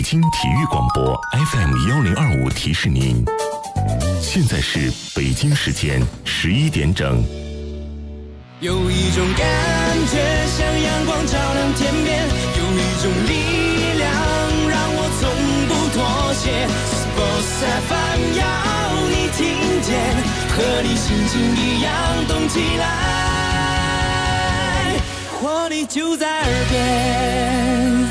京体育广播 FM1025提示您，现在是北京时间11点整。 有一种感觉像阳光照亮天边，有一种力量让我从不妥协。Sports FM 要你听见，和你心情一样动起来，活力就在耳边。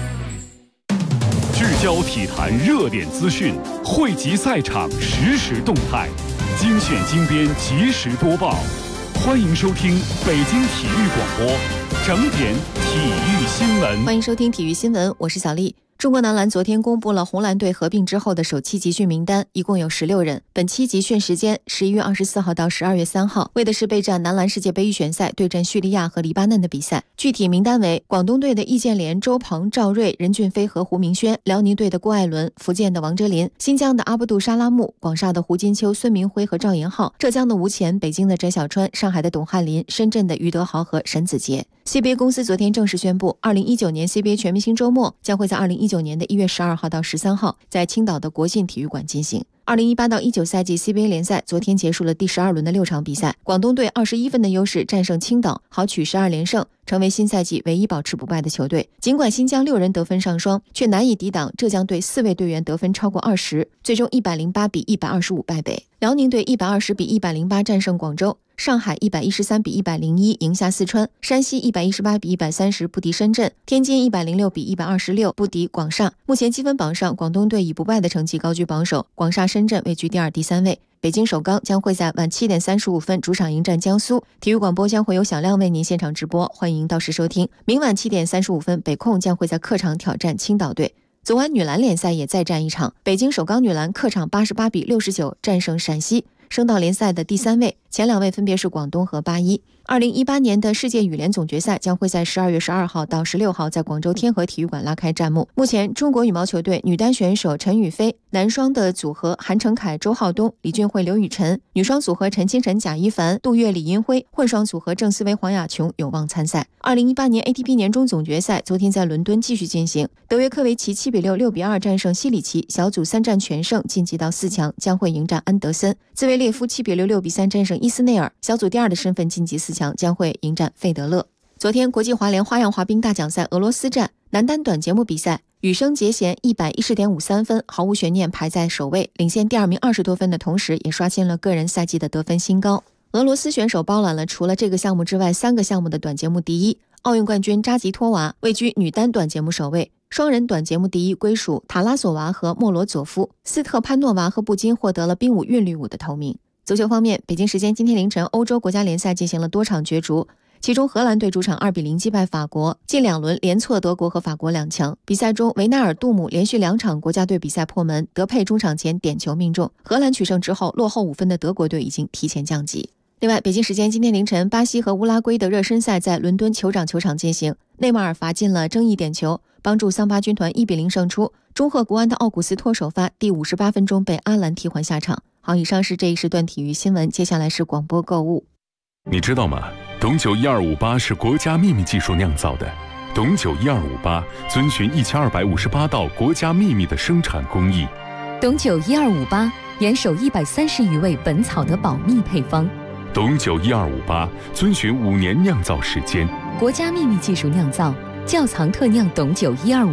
聚焦体坛热点资讯，汇集赛场实时动态，精选精编及时播报。欢迎收听北京体育广播整点体育新闻。 欢迎收听体育新闻，我是小丽。中国男篮昨天公布了红蓝队合并之后的首期集训名单，一共有16人。本期集训时间11月24号到12月3号，为的是备战男篮世界杯预选赛对阵叙利亚和黎巴嫩的比赛。具体名单为：广东队的易建联、周鹏、赵睿、任骏飞和胡明轩，辽宁队的郭艾伦，福建的王哲林，新疆的阿布杜沙拉木，广厦的胡金秋、孙明辉和赵延浩，浙江的吴前，北京的翟小川，上海的董翰林，深圳的于德豪和沈子杰。CBA 公司昨天正式宣布，2019年 CBA 全明星周末将会在2019年的1月12号到13号在青岛的国信体育馆进行。2018到19赛季 CBA 联赛昨天结束了第12轮的6场比赛，广东队21分的优势战胜青岛，豪取12连胜，成为新赛季唯一保持不败的球队。尽管新疆6人得分上双，却难以抵挡浙江队4位队员得分超过20，最终108比125败北。辽宁队120比108战胜广州，上海113比101赢下四川，山西118比130不敌深圳，天津106比126不敌广厦。目前积分榜上，广东队以不败的成绩高居榜首，广厦、深圳位居第2、第3位。北京首钢将会在晚7点35分主场迎战江苏，体育广播将会有小亮为您现场直播，欢迎到时收听。明晚7点35分，北控将会在客场挑战青岛队。昨晚女篮联赛也再战一场，北京首钢女篮客场88比69战胜陕西，升到联赛的第3位，前2位分别是广东和81。2018年的世界羽联总决赛将会在12月12号到16号在广州天河体育馆拉开战幕。目前中国羽毛球队女单选手陈雨菲，男双的组合韩成凯、周浩东、李俊慧、刘雨辰，女双组合陈清晨、贾一凡、杜月、李银辉，混双组合郑思维、黄雅琼有望参赛。2018年 ATP 年终总决赛昨天在伦敦继续进行，德约科维奇7比6、6比2战胜西里奇，小组3战全胜，晋级到4强，将会迎战安德森。兹维列夫7比6、6比3战胜伊斯内尔，小组第2的身份晋级4强，将会迎战费德勒。昨天国际滑联花样滑冰大奖赛俄罗斯站男单短节目比赛，羽生结弦110.53分，毫无悬念排在首位，领先第2名20多分的同时，也刷新了个人赛季的得分新高。俄罗斯选手包揽了除了这个项目之外3个项目的短节目第一，奥运冠军扎吉托娃位居女单短节目首位，双人短节目第一归属塔拉索娃和莫罗佐夫，斯特潘诺娃和布金获得了冰舞韵律舞的头名。足球方面，北京时间今天凌晨，欧洲国家联赛进行了多场角逐，其中荷兰队主场2比0击败法国，近2轮连挫德国和法国2强。比赛中，维纳尔杜姆连续2场国家队比赛破门，德佩中场前点球命中。荷兰取胜之后，落后5分的德国队已经提前降级。另外，北京时间今天凌晨，巴西和乌拉圭的热身赛在伦敦酋长球场进行，内马尔罚进了争议点球，帮助桑巴军团1比0胜出。中赫国安的奥古斯托首发第58分钟被阿兰替换下场。好，以上是这一时段体育新闻，接下来是广播购物。 你知道吗？董酒1258是国家秘密技术酿造的。董酒1258遵循1258道国家秘密的生产工艺。 董酒1258严守130余味本草的保密配方。 董酒1258遵循5年酿造时间， 国家秘密技术酿造，窖藏特酿董酒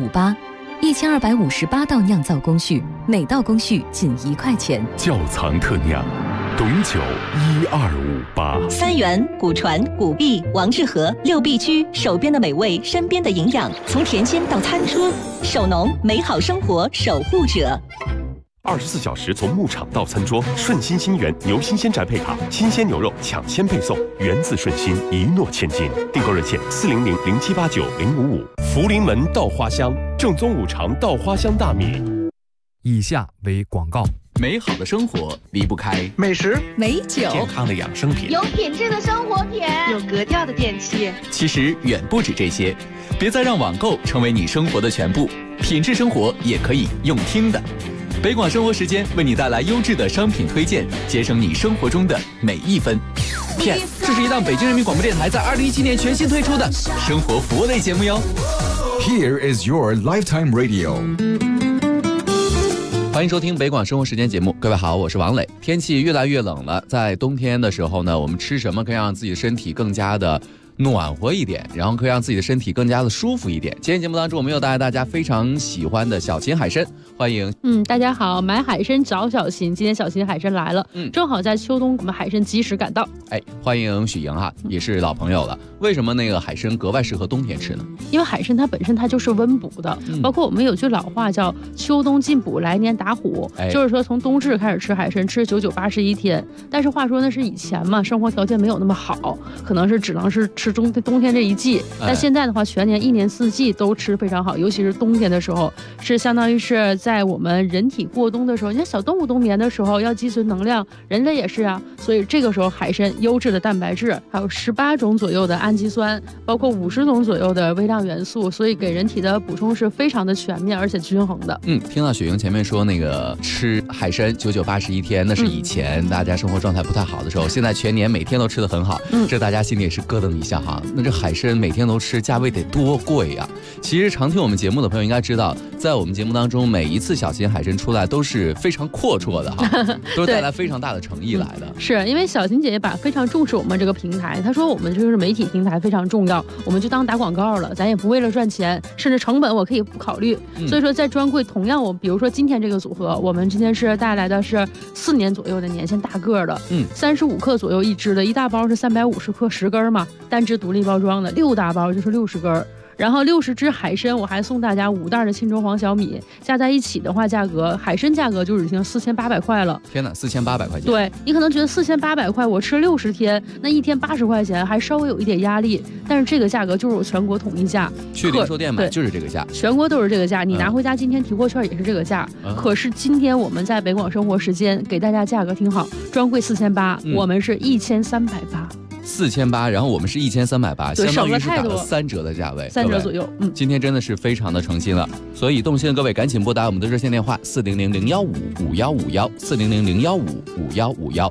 1258，1258道酿造工序，每道工序仅1块钱。 窖藏特酿，董酒1258。 三元、古传、古币、王致和6必居，手边的美味，身边的营养，从田间到餐桌，守农，美好生活守护者。 24小时从牧场到餐桌，顺心新源牛新鲜宅配卡，新鲜牛肉抢先配送，源自顺心，一诺千金。订购热线400-0789-055。福临门稻花香，正宗五常稻花香大米。 以下为广告。 美好的生活离不开美食、 美酒、 健康的养生品， 有品质的生活品， 有格调的电器。 其实远不止这些，别再让网购成为你生活的全部，品质生活也可以用听的。北广生活时间为你带来优质的商品推荐，节省你生活中的每一分。PS， 这是一档北京人民广播电台在2017年全新推出的生活服务类节目哟。 Here is your lifetime radio. 欢迎收听北广生活时间节目，各位好，我是王磊。天气越来越冷了，在冬天的时候呢，我们吃什么可以让自己的身体更加的暖和一点，然后可以让自己的身体更加的舒服一点。今天节目当中，我们又带来大家非常喜欢的小秦海参，欢迎。 大家好，买海参找小秦，今天小秦海参来了，正好在秋冬我们海参及时赶到。 欢迎许莹哈，也是老朋友了。为什么那个海参格外适合冬天吃呢？ 因为海参它本身它就是温补的，包括我们有句老话叫秋冬进补，来年打虎，就是说从冬至开始吃海参，吃99、81天。但是话说那是以前嘛，生活条件没有那么好，可能是只能是吃冬天这一季。但现在的话，全年1年4季都吃非常好，尤其是冬天的时候，是相当于是在我们人体过冬的时候，你看小动物冬眠的时候要积存能量，人类也是啊，所以这个时候海参优质的蛋白质，还有18种左右的氨基酸，包括50种左右的微量元素，所以给人体的补充是非常的全面而且均衡的。 听到雪莹前面说那个吃海参99、81天，那是以前大家生活状态不太好的时候，现在全年每天都吃得很好，这大家心里也是咯噔一下哈。那这海参每天都吃，价位得多贵呀？其实常听我们节目的朋友应该知道，在我们节目当中，每一次小秦海参出来都是非常阔绰的哈，都是带来非常大的诚意来的。 是因为小秦姐姐非常重视我们这个平台，她说我们就是媒体平台非常重要，我们就当打广告了，咱也不为了赚钱，甚至成本我可以不考虑。所以说在专柜同样比如说今天这个组合，我们今天是带来的是4年左右的年限大个的，35克左右一支的，一大包是350克10根嘛，单支独立包装的，6大包就是60根。然后60只海参，我还送大家5袋的沁州黄小米，加在一起的话，海参价格就已经4800块了。 天哪，4800块钱！ 对，你可能觉得4800块，我吃60天，那一天80块钱，还稍微有一点压力。但是这个价格就是我全国统一价， 去零售店买就是这个价， 全国都是这个价。你拿回家今天提货券也是这个价。可是今天我们在北广生活时间给大家价格挺好，专柜4800，我们是1380。 4800，然后我们是1380，相当于是打了3折的价位 ，3折左右。 今天真的是非常的诚心了，所以动心的各位赶紧拨打我们的热线电话400-015-5151，400-015-5151。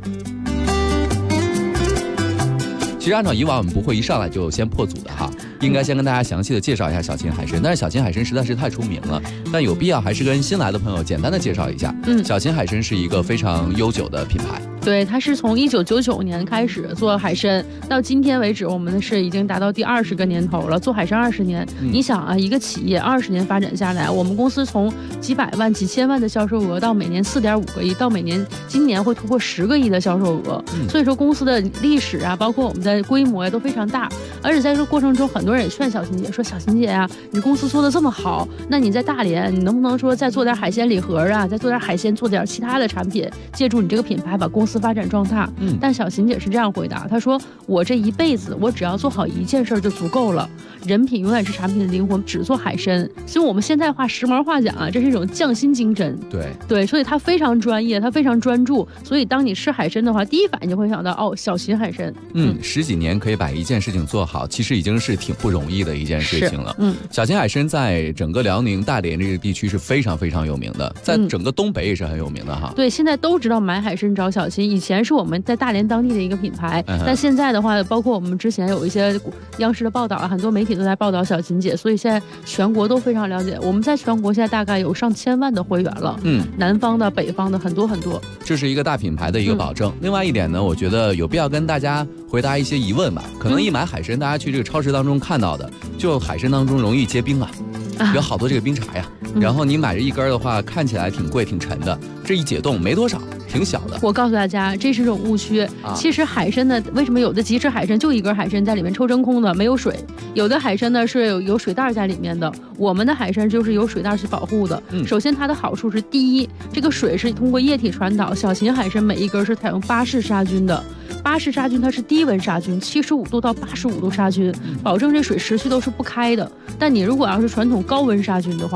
其实按照以往我们不会一上来就先破组的哈，应该先跟大家详细的介绍一下小秦海参，但是小秦海参实在是太出名了，但有必要还是跟新来的朋友简单的介绍一下。小秦海参是一个非常悠久的品牌。 对，它是从1999年开始做海参，到今天为止，我们是已经达到第20个年头了。做海参20年，你想啊，一个企业20年发展下来，我们公司从几百万、几千万的销售额，到每年4.5个亿，到今年会突破10个亿的销售额。所以说公司的历史啊，包括我们的规模呀，都非常大。而且在这个过程中，很多人也劝小秦姐说：“小秦姐啊，你公司做的这么好，那你在大连，你能不能说再做点海鲜礼盒啊，再做点海鲜，做点其他的产品，借助你这个品牌把公司发展壮大？”但小秦姐是这样回答，她说：“我这一辈子，我只要做好一件事就足够了。人品永远是产品的灵魂，只做海参。所以我们现在时髦话讲啊，这是一种匠心精神。对，所以他非常专业，他非常专注。所以当你吃海参的话，第一反应就会想到小秦海参。 10几年可以把一件事情做好，其实已经是挺不容易的一件事情了。小秦海参在整个辽宁大连这个地区是非常非常有名的，在整个东北也是很有名的哈。 对，现在都知道买海参找小秦，以前是我们在大连当地的一个品牌，但现在的话，包括我们之前有一些央视的报道，很多媒体都在报道小秦姐，所以现在全国都非常了解。我们在全国现在大概有上千万的会员了，南方的、北方的很多很多， 这是一个大品牌的一个保证。另外一点呢，我觉得有必要跟大家回答一些疑问吧。可能一买海参，大家去这个超市当中看到的，就海参当中容易结冰啊，有好多这个冰碴呀，然后你买这一根的话，看起来挺贵挺沉的，这一解冻没多少，挺小的。 我告诉大家，这是种误区。其实海参呢，为什么有的即食海参就一根海参在里面抽真空的，没有水；有的海参呢是有水袋在里面的。我们的海参就是有水袋去保护的。首先它的好处是，第一，这个水是通过液体传导。小秦海参每一根是采用巴氏杀菌的。巴氏杀菌它是低温杀菌，75度到85度杀菌，保证这水持续都是不开的。但你如果要是传统高温杀菌的话，海参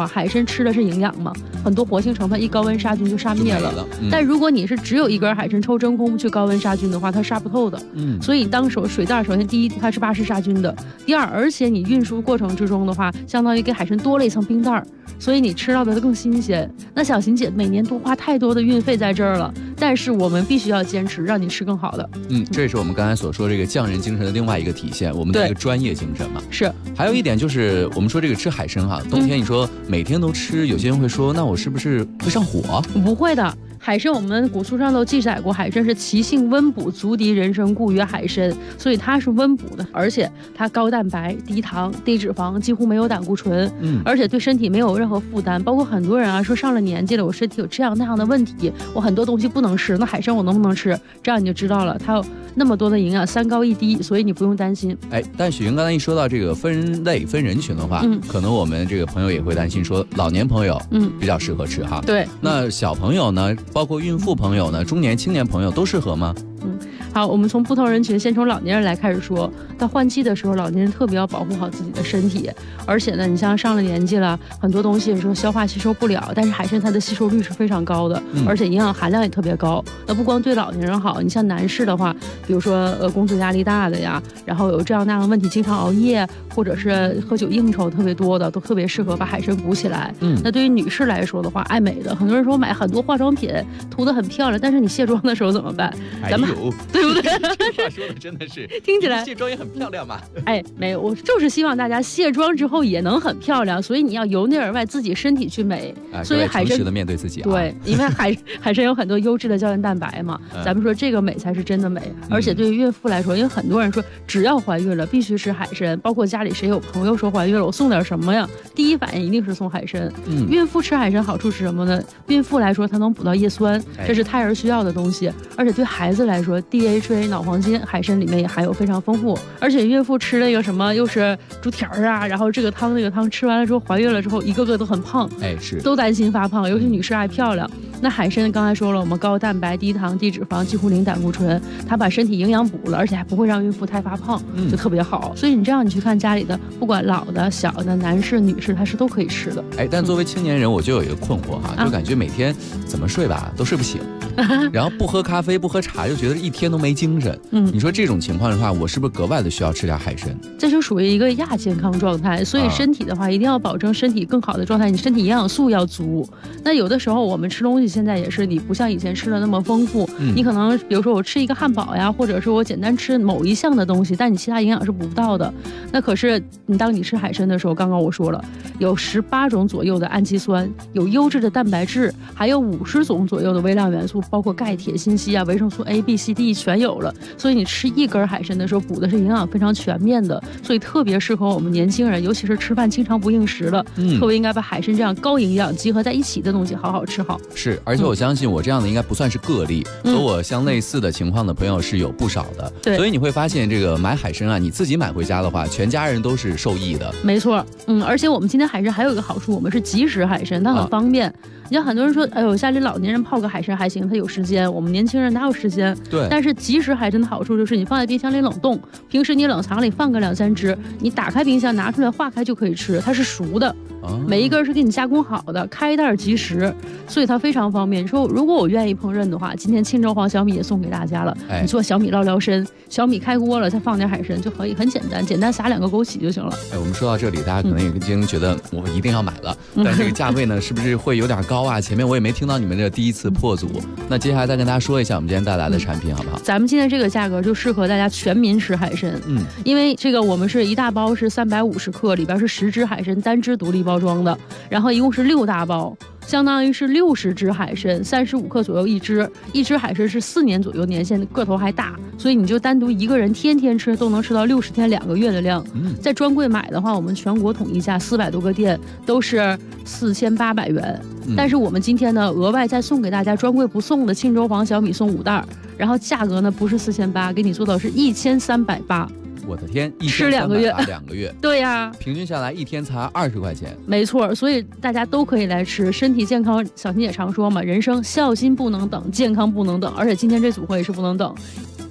吃的是营养嘛，很多活性成分一高温杀菌就杀灭了。但如果你是只有一根海参抽真空去高温杀菌的话，它杀不透的。所以当水袋首先第一它是巴氏杀菌的，第二而且你运输过程之中的话，相当于给海参多了一层冰袋，所以你吃到的更新鲜。那小琴姐每年都花太多的运费在这儿了，但是我们必须要坚持，让你吃更好的。 这也是我们刚才所说这个匠人精神的另外一个体现，我们的一个专业精神嘛。 是。 还有一点就是我们说这个吃海参哈，冬天你说每天都吃，有些人会说那我是不是会上火？ 不会的。海参我们古书上都记载过，海参是其性温补，足敌人参，故曰海参，所以它是温补的，而且它高蛋白、低糖、低脂肪，几乎没有胆固醇，而且对身体没有任何负担。包括很多人啊说上了年纪了，我身体有这样那样的问题，我很多东西不能吃，那海参我能不能吃？这样你就知道了，它有那么多的营养，3高1低，所以你不用担心。 但许云刚才一说到这个分类分人群的话，可能我们这个朋友也会担心说，老年朋友比较适合吃哈。 对， 那小朋友呢，包括孕妇朋友呢，中年青年朋友都适合吗？ 好，我们从不同人群，先从老年人来开始说。到换季的时候，老年人特别要保护好自己的身体，而且呢，你像上了年纪了，很多东西说消化吸收不了，但是海参它的吸收率是非常高的，而且营养含量也特别高。那不光对老年人好，你像男士的话，比如说工作压力大的呀，然后有这样那样的问题，经常熬夜或者是喝酒应酬特别多的，都特别适合把海参补起来。那对于女士来说的话，爱美的，很多人说买很多化妆品涂得很漂亮，但是你卸妆的时候怎么办？咱们对不对？ 这话说的真的是听起来卸妆也很漂亮嘛。 没有，我就是希望大家卸妆之后也能很漂亮，所以你要由内而外自己身体去美。所以海参诚实的面对自己。 对，因为海参有很多优质的胶原蛋白嘛，咱们说这个美才是真的美。而且对于孕妇来说，因为很多人说只要怀孕了必须吃海参，包括家里谁有朋友说怀孕了，我送点什么呀？第一反应一定是送海参。孕妇吃海参好处是什么呢？孕妇来说，它能补到叶酸，这是胎儿需要的东西。而且对孩子来说 ，DHA 脑黄金海参里面也含有非常丰富。而且孕妇吃那个什么又是猪蹄儿啊，然后这个汤那个汤，吃完了之后怀孕了之后一个个都很胖， 是都担心发胖，尤其女士爱漂亮。那海参刚才说了，我们高蛋白、低糖、低脂肪，几乎零胆固醇，它把身体营养补了，而且还不会让孕妇太发胖，就特别好。所以你这样你去看家里的，不管老的、小的、男士、女士，它是都可以吃的。 但作为青年人，我就有一个困惑哈，就感觉每天怎么睡吧都睡不醒，然后不喝咖啡、不喝茶，就觉得一天都没精神。你说这种情况的话，我是不是格外的需要吃点海参？ 这就属于一个亚健康状态，所以身体的话一定要保证身体更好的状态，你身体营养素要足。那有的时候我们吃东西现在也是，你不像以前吃的那么丰富，你可能比如说我吃一个汉堡呀，或者是我简单吃某一项的东西，但你其他营养是补不到的。那可是当你吃海参的时候，刚刚我说了，有18种左右的氨基酸，有优质的蛋白质，还有50种左右的微量元素，包括钙、铁、锌、硒啊、维生素 A、B、C、D 全有了。所以你吃一根海参的时候，补的是营养非常全面的，所以特别适合我们年轻人，尤其是吃饭经常不应食的，特别应该把海参这样高营养集合在一起的东西好好吃好。 是，而且我相信我这样的应该不算是个例，和我相类似的情况的朋友是有不少的。所以你会发现这个买海参啊，你自己买回家的话，全家人都是受益的。 没错，而且我们今天海参还有一个好处，我们是即食海参，它很方便。你像很多人说，哎呦，家里老年人泡个海参还行，他有时间，我们年轻人哪有时间？ 对。 但是即食海参的好处就是你放在冰箱里冷冻，平时你冷藏里放个2、3只，你打开冰箱拿出来化开就可以吃，它是熟的。每一根是给你加工好的，开袋即食，所以它非常方便。你说如果我愿意烹饪的话，今天庆州黄小米也送给大家了。你做小米捞捞参，小米开锅了再放点海参就可以，很简单，简单撒2个枸杞就行了。 我们说到这里，大家可能已经觉得我一定要买了，但这个价位呢，是不是会有点高啊？前面我也没听到你们这第一次破组，那接下来再跟大家说一下我们今天带来的产品好不好？ 咱们今天这个价格就适合大家全民吃海参，因为这个我们是一大包是350克，里边是10只海参单只独立包装的，然后一共是6大包，相当于是60只海参，35克左右一只，一只海参是4年左右年限，个头还大，所以你就单独一个人天天吃都能吃到60天2个月的量。在专柜买的话，我们全国统一价400多个店都是4800元，但是我们今天呢额外再送给大家专柜不送的庆州黄小米送5袋，然后价格呢不是4800，给你做到是1380。 我的天， 吃2个月 ，2个月， 对呀， 平均下来一天才20块钱， 没错，所以大家都可以来吃，身体健康。小琴也常说嘛，人生孝心不能等，健康不能等，而且今天这组合也是不能等。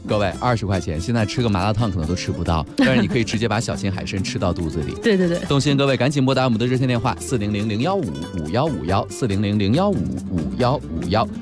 各位20块钱，现在吃个麻辣烫可能都吃不到，但是你可以直接把小型海参吃到肚子里。 对对对， 动心各位赶紧拨打我们的热线电话400-015-5151，400-015-5151。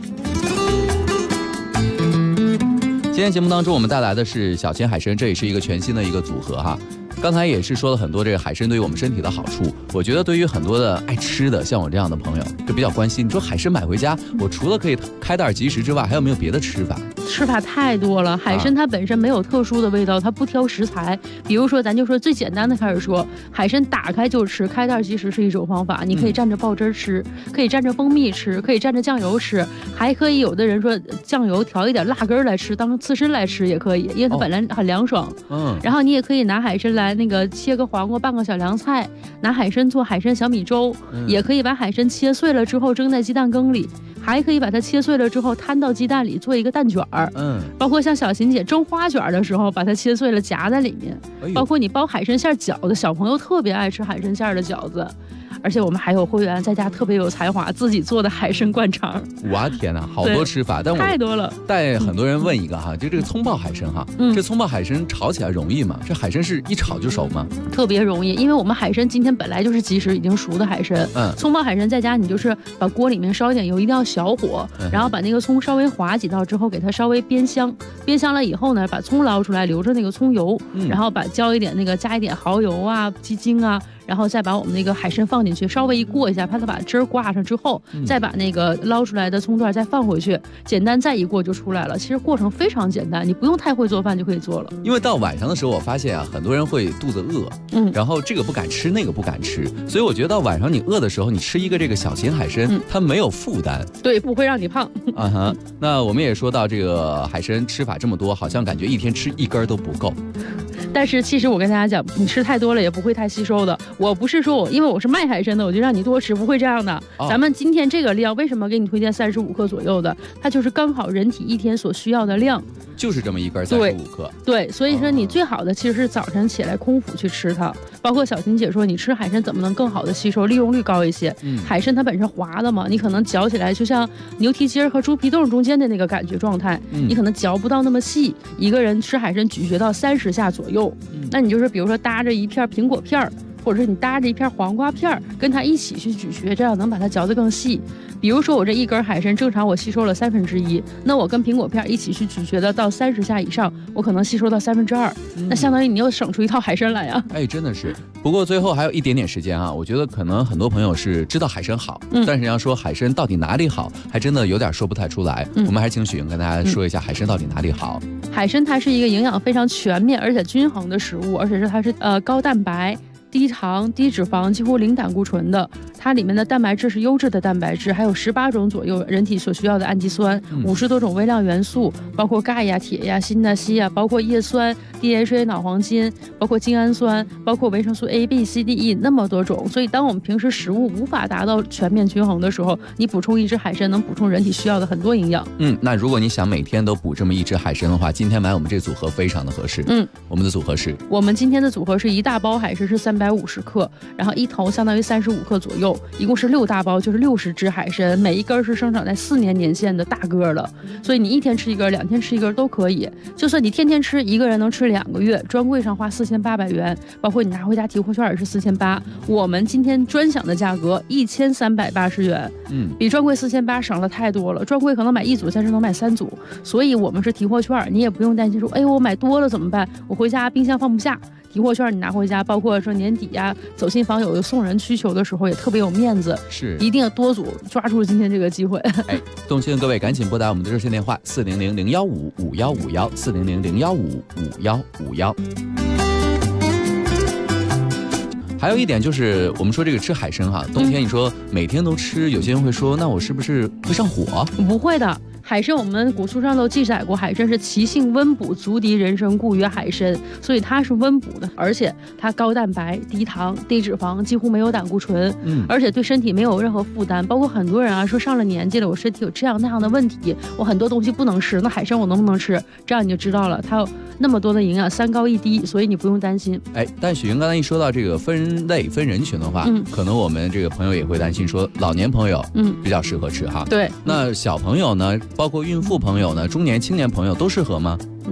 今天节目当中我们带来的是小型海参，这也是一个全新的一个组合哈。刚才也是说了很多这个海参对于我们身体的好处，我觉得对于很多的爱吃的像我这样的朋友就比较关心，你说海参买回家，我除了可以开袋即食之外，还有没有别的吃法？ 吃法太多了，海参它本身没有特殊的味道，它不挑食材。比如说咱就说最简单的开始说，海参打开就吃，开袋即食是一种方法，你可以蘸着爆汁吃，可以蘸着蜂蜜吃，可以蘸着酱油吃，还可以有的人说酱油调一点辣根来吃，当刺身来吃也可以，因为它本来很凉爽。然后你也可以拿海参来那个切个黄瓜拌个小凉菜，拿海参做海参小米粥，也可以把海参切碎了之后蒸在鸡蛋羹里，还可以把它切碎了之后摊到鸡蛋里做一个蛋卷儿。包括像小琴姐蒸花卷的时候，把它切碎了夹在里面。包括你包海参馅饺子，小朋友特别爱吃海参馅的饺子。而且我们还有会员在家特别有才华，自己做的海参灌肠。 哇天哪，好多吃法，但我太多了。 带很多人问一个哈，就这个葱爆海参哈，这葱爆海参炒起来容易吗？这海参是一炒就熟吗？ 特别容易，因为我们海参今天本来就是即食已经熟的海参。葱爆海参在家你就是把锅里面烧一点油，一定要小火，然后把那个葱稍微划几道之后，给它稍微煸香，煸香了以后呢，把葱捞出来，留着那个葱油，然后加一点蚝油啊、鸡精啊。然后再把我们那个海参放进去，稍微一过一下，怕它把汁儿挂上之后，再把那个捞出来的葱段再放回去，简单再一过就出来了。其实过程非常简单，你不用太会做饭就可以做了。 因为到晚上的时候，我发现啊，很多人会肚子饿，然后这个不敢吃，那个不敢吃，所以我觉得到晚上你饿的时候，你吃一个这个小型海参，它没有负担， 对，不会让你胖。 那我们也说到这个海参吃法这么多，好像感觉一天吃一根都不够。 但是其实我跟大家讲，你吃太多了也不会太吸收的。我不是说因为我是卖海参的，我就让你多吃，不会这样的。咱们今天这个量，为什么给你推荐35克左右的？它就是刚好人体一天所需要的量， 就是这么一根35克。 对，所以说你最好的其实是早晨起来空腹去吃它。包括小琴姐说，你吃海参怎么能更好的吸收，利用率高一些？海参它本身滑的嘛，你可能嚼起来就像牛蹄筋和猪皮冻中间的那个感觉状态，你可能嚼不到那么细。一个人吃海参咀嚼到30下左右。那你就是比如说搭着一片苹果片，或者是你搭着一片黄瓜片，跟它一起去咀嚼，这样能把它嚼得更细。比如说我这一根海参正常我吸收了1/3，那我跟苹果片一起去咀嚼的到30下以上，我可能吸收到2/3，那相当于你又省出一套海参来呀。 真的是。不过最后还有一点点时间啊，我觉得可能很多朋友是知道海参好，但是要说海参到底哪里好，还真的有点说不太出来。我们还是请许莹跟大家说一下海参到底哪里好。 海参它是一个营养非常全面而且均衡的食物，而且它是高蛋白、低糖、低脂肪，几乎零胆固醇的。它里面的蛋白质是优质的蛋白质，还有18种左右人体所需要的氨基酸，50多种微量元素，包括钙呀、铁呀、锌呐、硒呀，包括叶酸、DHA 脑黄金，包括精氨酸，包括维生素 A、B、C、D、E 那么多种。所以当我们平时食物无法达到全面均衡的时候，你补充一只海参能补充人体需要的很多营养。 那如果你想每天都补这么一只海参的话，今天买我们这组合非常的合适。我们的组合是， 我们今天的组合是一大包海参是350克，然后一头相当于35克左右，一共是6大包，就是60只海参，每一根是生长在4年年限的大个了，所以你1天吃一根，2天吃一根都可以。就算你天天吃，一个人能吃2个月，专柜上花4800元，包括你拿回家提货券也是4800，我们今天专享的价格1380元，比专柜4800省了太多了。专柜可能买1组，但是能买3组，所以我们是提货券，你也不用担心说，我买多了怎么办？我回家冰箱放不下。提货券你拿回家，包括说年底呀、走亲访友有送人需求的时候，也特别有面子。 是， 一定要多组，抓住今天这个机会。 动心的各位赶紧拨打我们的热线电话400-015-5151，400-015-5151。还有一点就是，我们说这个吃海参哈，冬天你说每天都吃，有些人会说，那我是不是会上火？ 不会的。海参我们古书上都记载过，海参是其性温补，足敌人参，故曰海参，所以它是温补的，而且它高蛋白、低糖、低脂肪，几乎没有胆固醇，而且对身体没有任何负担。包括很多人啊说上了年纪了，我身体有这样那样的问题，我很多东西不能吃，那海参我能不能吃？这样你就知道了，它有那么多的营养，3高1低，所以你不用担心。 但许莹刚才一说到这个分类分人群的话，可能我们这个朋友也会担心说，老年朋友比较适合吃哈。 对， 那小朋友呢？包括孕妇朋友呢，中年轻年朋友都适合吗？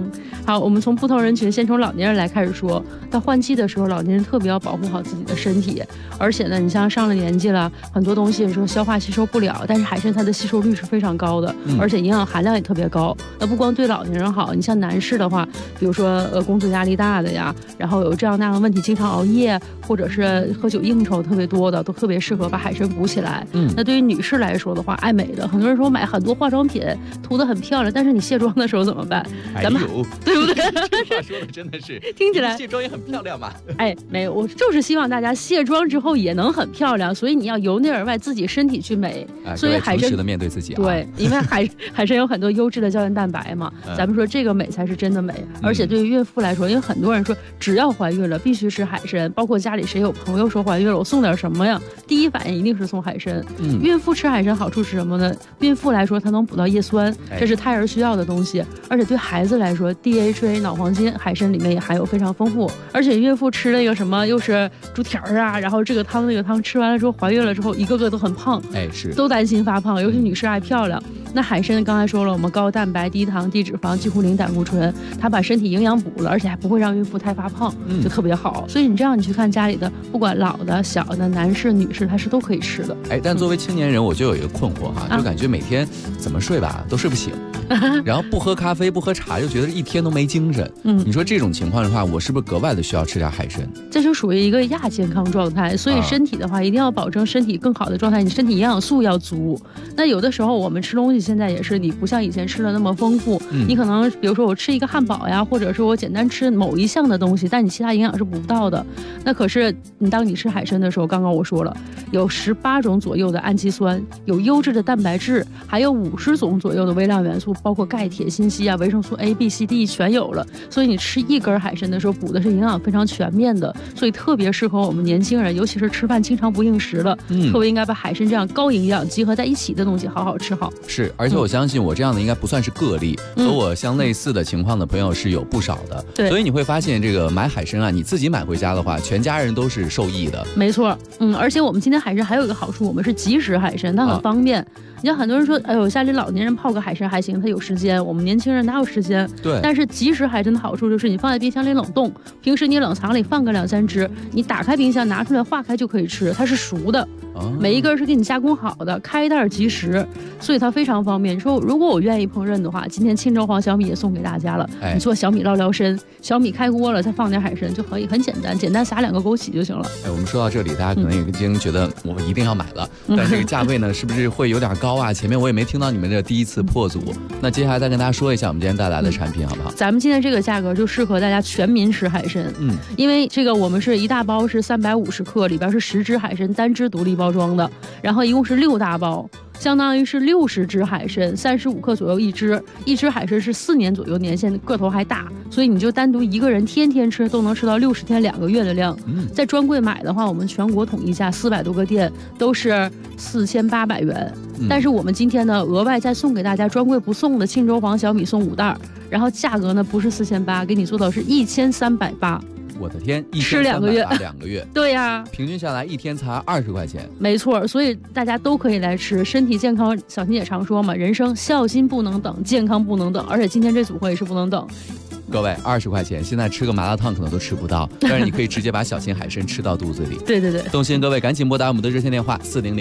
好，我们从不同人群，先从老年人来开始说。到换季的时候，老年人特别要保护好自己的身体，而且呢，你像上了年纪了，很多东西说消化吸收不了，但是海参它的吸收率是非常高的，而且营养含量也特别高。那不光对老年人好，你像男士的话，比如说工作压力大的呀，然后有这样那样的问题，经常熬夜或者是喝酒应酬特别多的，都特别适合把海参补起来。那对于女士来说的话，爱美的，很多人说买很多化妆品涂得很漂亮，但是你卸妆的时候怎么办？咱们对不对？ 这话说的真的是听起来卸妆也很漂亮嘛。 哎，没有，我就是希望大家卸妆之后也能很漂亮，所以你要由内而外自己身体去美。所以海参诚实的面对自己啊。 对，因为海参有很多优质的胶原蛋白嘛，咱们说这个美才是真的美。而且对于孕妇来说，因为很多人说只要怀孕了必须吃海参，包括家里谁有朋友说怀孕了，我送点什么呀？第一反应一定是送海参。孕妇吃海参好处是什么呢？孕妇来说，它能补到叶酸，这是胎儿需要的东西。而且对孩子来说 ，DHA 脑黄金海参里面也含有非常丰富。而且孕妇吃那个什么又是猪蹄儿啊，然后这个汤那个汤吃完了之后，怀孕了之后一个个都很胖， 是都担心发胖，尤其女士爱漂亮。那海参刚才说了，我们高蛋白、低糖、低脂肪，几乎零胆固醇，它把身体营养补了，而且还不会让孕妇太发胖，就特别好。所以你这样你去看家里的，不管老的、小的、男士、女士，它是都可以吃的。 但作为青年人，我就有一个困惑哈，就感觉每天怎么睡吧都睡不醒，然后不喝咖啡、不喝茶，就觉得一天都没精神。你说这种情况的话，我是不是格外的需要吃点海参？ 这就属于一个亚健康状态，所以身体的话一定要保证身体更好的状态，你身体营养素要足。那有的时候我们吃东西现在也是，你不像以前吃的那么丰富，你可能比如说我吃一个汉堡呀，或者是我简单吃某一项的东西，但你其他营养是补不到的。那可是当你吃海参的时候，刚刚我说了，有18种左右的氨基酸，有优质的蛋白质，还有50种左右的微量元素，包括钙、铁、锌、硒啊，维生素 A、B、C、D 全有了。所以你吃一根海参的时候，补的是营养非常全面的，所以特别适合我们年轻人，尤其是吃饭经常不应时了，特别应该把海参这样高营养集合在一起的东西好好吃好。 是，而且我相信我这样的应该不算是个例，和我相类似的情况的朋友是有不少的。 对， 所以你会发现这个买海参啊，你自己买回家的话，全家人都是受益的。 没错，而且我们今天海参还有一个好处，我们是即食海参，它很方便。你像很多人说，哎呦，家里老年人泡个海参还行，他有时间，我们年轻人哪有时间？ 对。 但是即食海参的好处就是你放在冰箱里冷冻，平时你冷藏里放个2-3只，你打开冰箱拿出来化开就可以吃，它是熟的。每一根是给你加工好的，开袋即食，所以它非常方便。你说如果我愿意烹饪的话，今天清粥黄小米也送给大家了。你做小米捞捞参，小米开锅了，再放点海参就可以，很简单，简单撒2个枸杞就行了。 我们说到这里，大家可能已经觉得我一定要买了，但这个价位呢，是不是会有点高啊？前面我也没听到你们这第一次破组，那接下来再跟大家说一下我们今天带来的产品好不好？ 咱们今天这个价格就适合大家全民吃海参，因为这个我们是一大包是350克，里边是10只海参单只独立包装的，然后一共是6大包，相当于是60只海参，35克左右一只海参是4年左右年限，个头还大，所以你就单独一个人天天吃都能吃到60天2个月的量。在专柜买的话，我们全国统一价400多个店都是4800元，但是我们今天呢额外再送给大家专柜不送的庆州黄小米送5袋，然后价格呢不是4800，给你做到是1380。 我的天， 吃2个月 ，2个月， 对呀， 平均下来一天才20块钱， 没错，所以大家都可以来吃，身体健康。小新也常说嘛，人生孝心不能等，健康不能等，而且今天这组合也是不能等。 各位，20块钱，现在吃个麻辣烫可能都吃不到，但是你可以直接把小型海参吃到肚子里。 对对对， 动心各位赶紧拨打我们的热线电话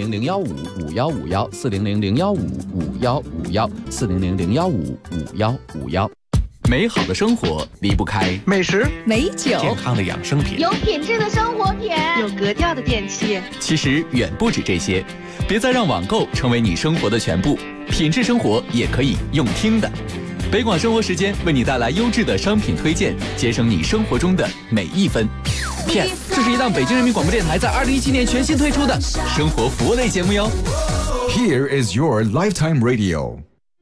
400-015-5151，400-015-5151，400-015-5151。 美好的生活离不开美食、 美酒、 健康的养生品， 有品质的生活品， 有格调的电器。 其实远不止这些，别再让网购成为你生活的全部，品质生活也可以用听的。北广生活时间为你带来优质的商品推荐，节省你生活中的每一分。P.S. 这是一档北京人民广播电台在2017年全新推出的生活服务类节目哟。 Here is your lifetime radio。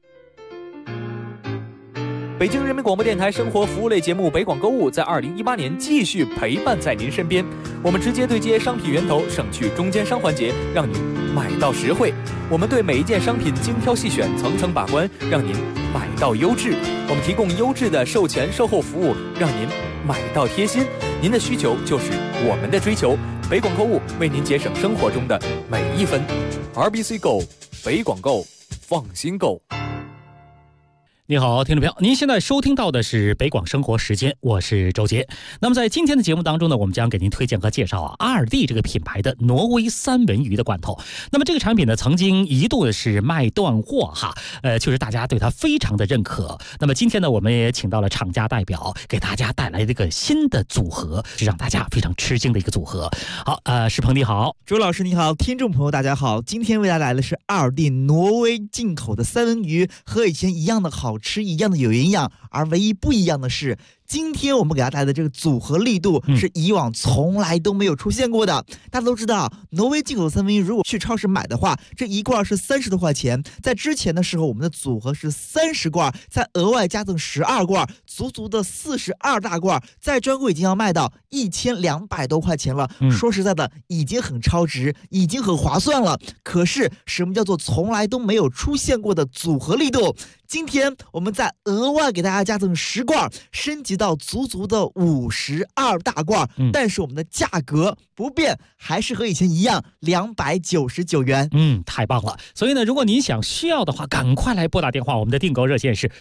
北京人民广播电台生活服务类节目北广购物在2018年继续陪伴在您身边，我们直接对接商品源头，省去中间商环节，让您买到实惠。我们对每一件商品精挑细选，层层把关，让您买到优质。我们提供优质的售前售后服务，让您买到贴心。您的需求就是我们的追求，北广购物为您节省生活中的每一分。RBC Go， 北广购，放心购。 你好，听众朋友，您现在收听到的是北广生活时间，我是周杰。那么在今天的节目当中呢，我们将给您推荐和介绍阿尔蒂这个品牌的挪威三文鱼的罐头。那么这个产品呢，曾经一度的是卖断货哈，就是大家对它非常的认可。那么今天呢，我们也请到了厂家代表，给大家带来这个新的组合，是让大家非常吃惊的一个组合。好，石鹏你好， 周老师你好，听众朋友大家好，今天为大家来的是阿尔蒂挪威进口的三文鱼，和以前一样的好吃，一样的有营养，而唯一不一样的是，今天我们给大家带来的这个组合力度是以往从来都没有出现过的。大家都知道，挪威进口的三文鱼如果去超市买的话，这一罐是30多块钱。在之前的时候，我们的组合是30罐，再额外加赠12罐，足足的42大罐，在专柜已经要卖到1200多块钱了。说实在的，已经很超值，已经很划算了。可是什么叫做从来都没有出现过的组合力度？今天我们再额外给大家加赠10罐，升级到足足的52大罐，但是我们的价格不变，还是和以前一样299元。 太棒了！所以呢，如果您需要的话，赶快来拨打电话，我们的订购热线是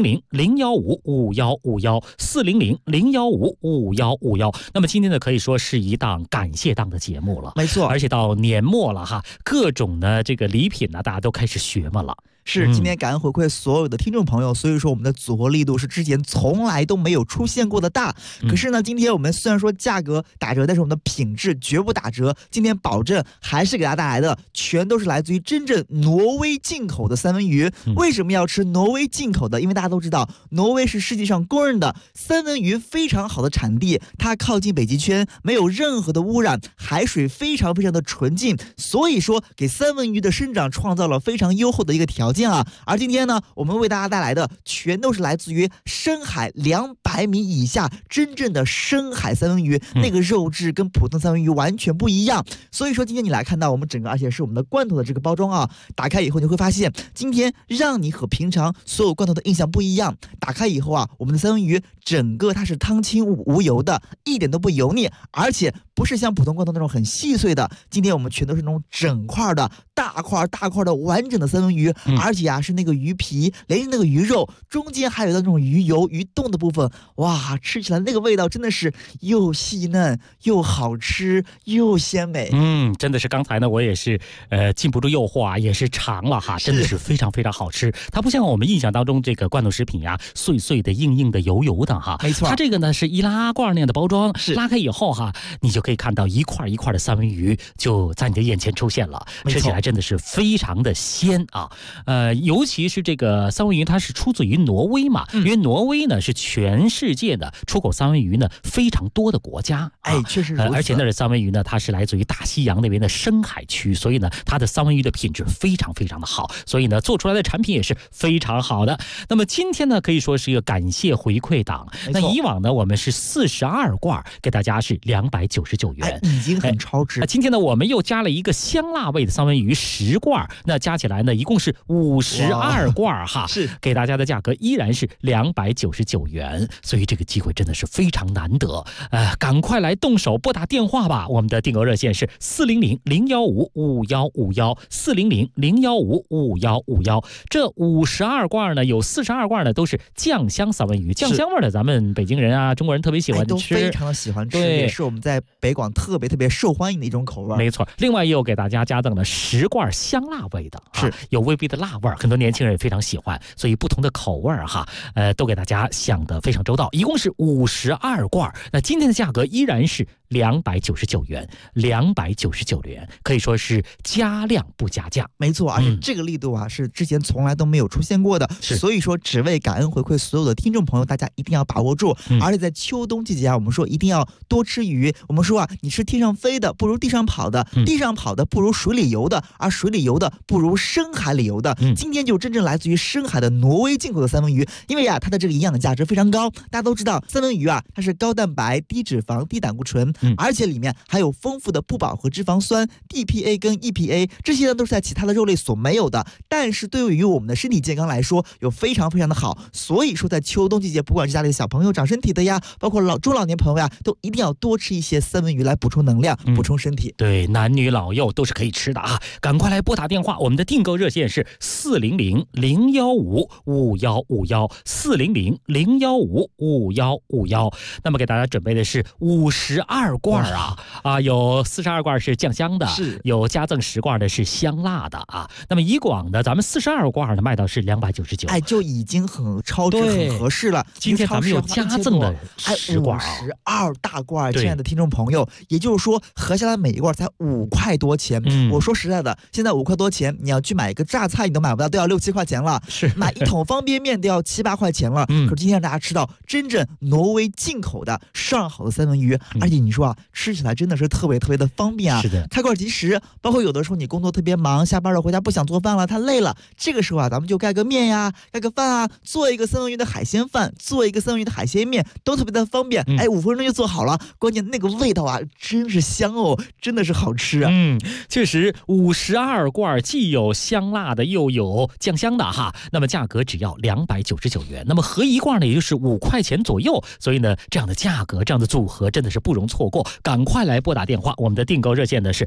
400-015-5151，400-015-5151。那么今天呢，可以说是一档感谢档的节目了， 没错， 而且到年末了哈，各种呢这个礼品呢，大家都开始学嘛了。 是，今天感恩回馈所有的听众朋友，所以说我们的组合力度是之前从来都没有出现过的大。可是呢，今天我们虽然说价格打折，但是我们的品质绝不打折。今天保证还是给大家带来的全都是来自于真正挪威进口的三文鱼。为什么要吃挪威进口的？因为大家都知道，挪威是世界上公认的三文鱼非常好的产地，它靠近北极圈，没有任何的污染，海水非常非常的纯净，所以说给三文鱼的生长创造了非常优厚的一个条件啊。而今天呢，我们为大家带来的全都是来自于深海200米以下真正的深海三文鱼，那个肉质跟普通三文鱼完全不一样。所以说今天你来看到我们整个，而且是我们的罐头的这个包装啊，打开以后你会发现，今天让你和平常所有罐头的印象不一样。打开以后啊，我们的三文鱼整个它是汤清无油的，一点都不油腻，而且不是像普通罐头那种很细碎的，今天我们全都是那种整块的大块的完整的三文鱼，而且啊是那个鱼皮连着那个鱼肉，中间还有那种鱼油鱼冻的部分，哇，吃起来那个味道真的是又细嫩又好吃又鲜美。 真的是刚才呢我也是禁不住诱惑啊，也是尝了哈，真的是非常非常好吃。它不像我们印象当中这个罐头食品呀，碎碎的硬硬的油油的哈， 没错， 它这个呢是易拉罐那样的包装，拉开以后哈，你就可以看到一块一块的三文鱼就在你的眼前出现了，吃起来真的是非常的鲜啊。尤其是这个三文鱼，它是出自于挪威嘛，因为挪威呢是全世界的出口三文鱼呢非常多的国家， 确实如此。 而且那的三文鱼呢，它是来自于大西洋那边的深海区，所以呢，它的三文鱼的品质非常非常的好，所以呢，做出来的产品也是非常好的。那么今天呢，可以说是一个感谢回馈档。那以往呢，我们是42罐，给大家是299元， 已经很超值。 今天呢，我们又加了一个香辣味的三文鱼10罐，那加起来呢，一共是52罐哈， 是给大家的价格依然是299元，所以这个机会真的是非常难得，赶快来动手拨打电话吧！我们的订购热线是400-015-5151，400-015-5151。这52罐呢，有42罐呢都是酱香三文鱼，酱香味的咱们北京人啊、中国人特别喜欢吃， 都非常的喜欢吃，也是我们在北广特别受欢迎的一种口味。 没错，另外也有给大家加赠了10罐香辣味的， 是有微微的辣味，很多年轻人也非常喜欢，所以不同的口味哈，都给大家想得非常周到，一共是52罐。那今天的价格依然是299元，299元，可以说是加量不加价。 没错，而且这个力度啊，是之前从来都没有出现过的，所以说只为感恩回馈所有的听众朋友，大家一定要把握住。而且在秋冬季节啊，我们说一定要多吃鱼。我们说啊，你吃天上飞的不如地上跑的，地上跑的不如水里游的，而水里游的不如深海里游的。今天就真正来自于深海的挪威进口的三文鱼，因为啊，它的这个营养的价值非常高。大家都知道，三文鱼啊，它是高蛋白、低脂肪、低胆固醇， 而且里面还有丰富的不饱和脂肪酸 DPA 跟 EPA， 这些呢都是在其他的肉类所没有的，但是对于我们的身体健康来说有非常非常的好。所以说在秋冬季节，不管是家里的小朋友长身体的呀，包括中老年朋友呀，都一定要多吃一些三文鱼来补充能量，补充身体。 对，男女老幼都是可以吃的啊！赶快来拨打电话，我们的订购热线是400-015-5151，400-015-5151。那么给大家准备的是52罐有42罐是酱香的，有加赠10罐的是香辣的啊。那么以广的咱们42罐的卖到是299， 就已经很超值很合适了。 今天咱们有加赠的10罐 52大罐，亲爱的听众朋友，也就是说合下来每一罐才5块多钱。我说实在的，现在5块多钱，你要去买一个榨菜你都买不到，都要6、7块钱了。买一桶方便面都要7、8块钱了。可是今天让大家吃到真正挪威进口的上好的三文鱼，而且你说吃起来真的是特别特别的方便啊！ 是的， 开罐即食。包括有的时候你工作特别忙，下班了回家不想做饭了，太累了，这个时候咱们就盖个面呀，盖个饭啊，做一个三文鱼的海鲜饭，做一个三文鱼的海鲜面，都特别的方便。5分钟就做好了，关键那个味道真是香哦，真的是好吃啊！ 确实52罐既有香辣的又有酱香的哈，那么价格只要299元，那么合一罐呢也就是5块钱左右，所以呢这样的价格这样的组合真的是不容错过，赶快来拨打电话，我们的订购热线呢是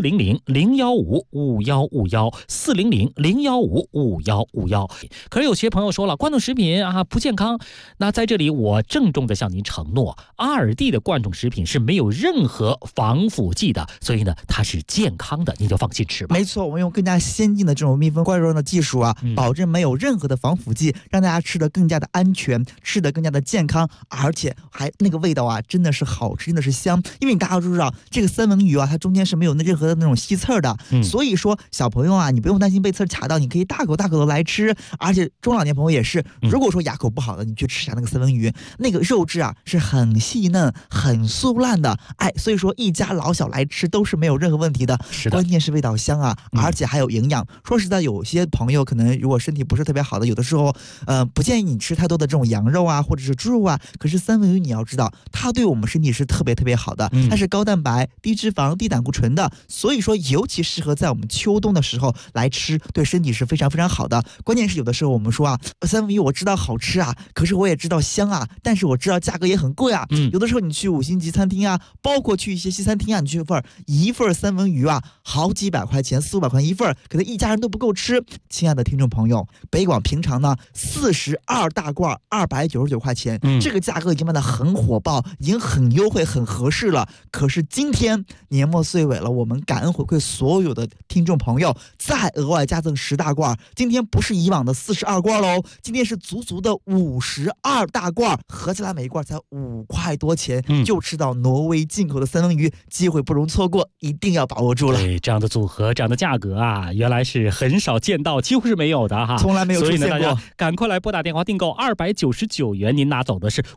400-015-5151，400-015-5151。可是有些朋友说了，罐头食品不健康，那在这里我郑重的向您承诺，阿尔蒂的罐头食品是没有任何防腐剂的，所以呢它是健康的，您就放心吃吧。 没错，我们用更加先进的这种密封罐装的技术保证没有任何的防腐剂，让大家吃得更加的安全，吃得更加的健康，而且还那个味道真的是好吃，真的是香。因为大家都知道这个三文鱼它中间是没有任何的那种吸刺的，所以说小朋友你不用担心被刺卡到，你可以大口大口的来吃。而且中老年朋友也是，如果说牙口不好的，你去吃下那个三文鱼，那个肉质是很细嫩很酥烂的，所以说一家老小来吃都是没有任何问题的。关键是味道香而且还有营养。说实在，有些朋友可能如果身体不是特别好的，有的时候不建议你吃太多的这种羊肉或者是猪肉可是三文鱼你要知道，它对我们身体是特别特别好的，它是高蛋白、低脂肪、低胆固醇的，所以说尤其适合在我们秋冬的时候来吃，对身体是非常非常好的。关键是有的时候我们说三文鱼我知道好吃可是我也知道香但是我知道价格也很贵有的时候你去5星级餐厅包括去一些西餐厅你去一份三文鱼好几百块钱，4、500块一份，可能一家人都不够吃。亲爱的听众朋友，北广平常呢42大罐299块钱，这个价格已经卖得很火爆，已经很优惠很合适了。可是今天年末岁尾了，我们感恩回馈所有的听众朋友，再额外加赠10大罐。今天不是以往的42罐喽，今天是足足的52大罐，合起来每一罐才5块多钱，就吃到挪威进口的三文鱼，机会不容错过，一定要把握住了。 对，这样的组合这样的价格原来是很少见到，几乎是没有的从来没有出现过。 所以呢大家赶快来拨打电话订购299元，您拿走的是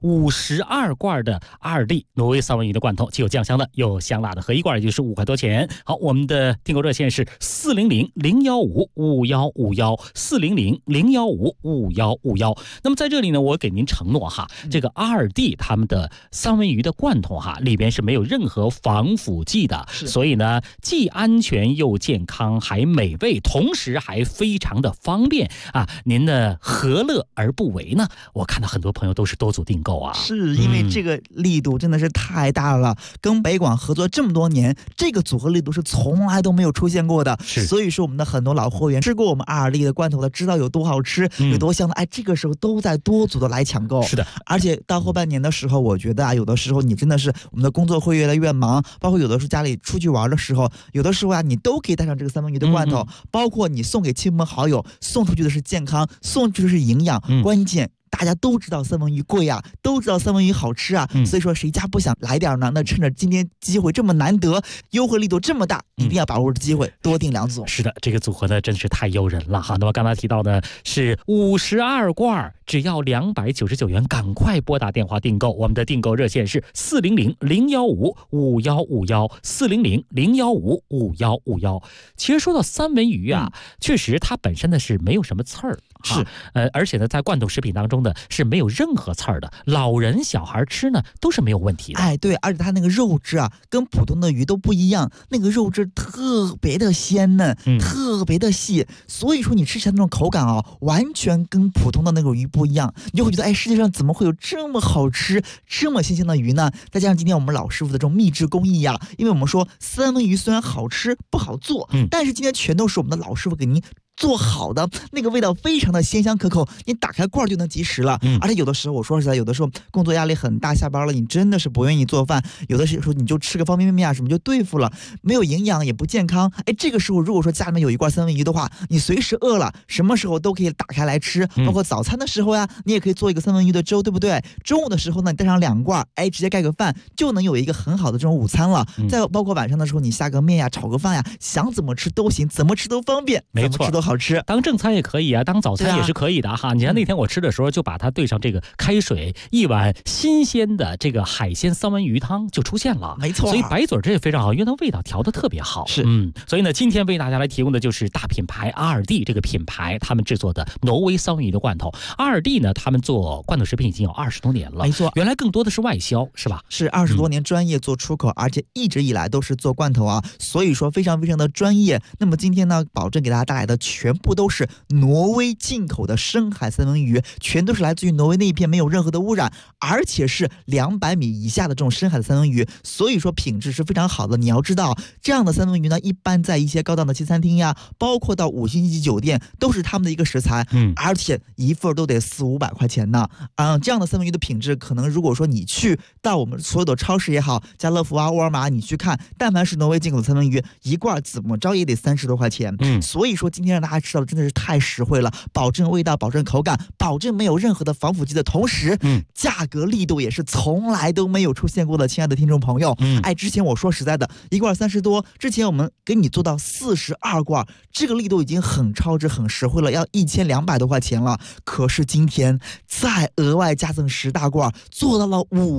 52罐的阿尔蒂挪威三文鱼的罐头，既有酱香的又有香辣的，合一罐也就是5块多钱。好，我们的订购热线是400-015-5151，400-015-5151。那么在这里呢，我给您承诺这个阿尔蒂他们的三文鱼的罐头里边是没有任何防腐剂的，所以呢既安全又健康还美味，同时还非常的方便您呢何乐而不为呢？我看到很多朋友都是多组订购是因为这个力度真的是太大了，跟北广合作这么多年，这个组合力度是从来都没有出现过的，所以说我们的很多老货源吃过我们阿尔蒂的罐头的，知道有多好吃有多香的，这个时候都在多组的来抢购。 是的， 而且到后半年的时候，我觉得有的时候你真的是我们的工作会越来越忙，包括有的时候家里出去玩的时候，有的时候你都可以带上这个三文鱼的罐头，包括你送给亲朋好友，送出去的是健康，送出去的是营养，关键大家都知道三文鱼贵都知道三文鱼好吃所以说谁家不想来点呢？那趁着今天机会这么难得，优惠力度这么大，一定要把握住机会，多订2组。 是的，这个组合呢真是太诱人了那么刚才提到的是52罐只要299元，赶快拨打电话订购。我们的订购热线是400-015-5151，400-015-5151。其实说到三文鱼啊，确实它本身呢是没有什么刺儿， 是而且呢在罐头食品当中呢是没有任何刺儿的，老人小孩吃呢都是没有问题的。 哎，对，而且它那个肉质啊跟普通的鱼都不一样，那个肉质特别的鲜嫩，特别的细，所以说你吃起来那种口感啊，完全跟普通的那种鱼不一样，你就会觉得哎，世界上怎么会有这么好吃、这么新鲜的鱼呢？再加上今天我们老师傅的这种秘制工艺呀，因为我们说三文鱼虽然好吃不好做，但是今天全都是我们的老师傅给您做好的，那个味道非常的鲜香可口，你打开罐就能即食了。而且有的时候我说实在，有的时候工作压力很大，下班了你真的是不愿意做饭，有的时候你就吃个方便面啊什么就对付了，没有营养也不健康。哎，这个时候如果说家里面有一罐三文鱼的话，你随时饿了什么时候都可以打开来吃，包括早餐的时候呀，你也可以做一个三文鱼的粥，对不对？中午的时候呢，你带上2罐，哎，直接盖个饭就能有一个很好的这种午餐了。再包括晚上的时候，你下个面呀，炒个饭呀，想怎么吃都行，怎么吃都方便， 没错， 怎么吃都好吃。 当正餐也可以啊，当早餐也是可以的哈。你看那天我吃的时候，就把它兑上这个开水，一碗新鲜的这个海鲜三文鱼汤就出现了， 没错。 所以白嘴这也非常好，因为它味道调得特别好。 是， 所以呢，今天为大家来提供的就是大品牌阿尔蒂这个品牌他们制作的挪威三文鱼的罐头。阿尔蒂呢，他们做罐头食品已经有20多年了， 没错。 原来更多的是外销，是吧？ 是20多年专业做出口，而且一直以来都是做罐头啊，所以说非常非常的专业。那么今天呢，保证给大家带来的全部都是挪威进口的深海三文鱼，全都是来自于挪威那一片，没有任何的污染，而且是200米以下的这种深海的三文鱼，所以说品质是非常好的。你要知道，这样的三文鱼呢，一般在一些高档的西餐厅呀，包括到5星级酒店，都是他们的一个食材，而且一份都得400-500块钱呢。这样的三文鱼的品质，可能如果说你去到我们所有的超市也好，家乐福啊、沃尔玛，你去看，但凡是挪威进口的三文鱼，一罐怎么着也得30多块钱。所以说今天让大家吃到的真的是太实惠了，保证味道，保证口感，保证没有任何的防腐剂的同时，价格力度也是从来都没有出现过的。亲爱的听众朋友，哎，之前我说实在的，一罐30多，之前我们给你做到42罐，这个力度已经很超值、很实惠了，要1200多块钱了。可是今天再额外加赠10大罐，做到了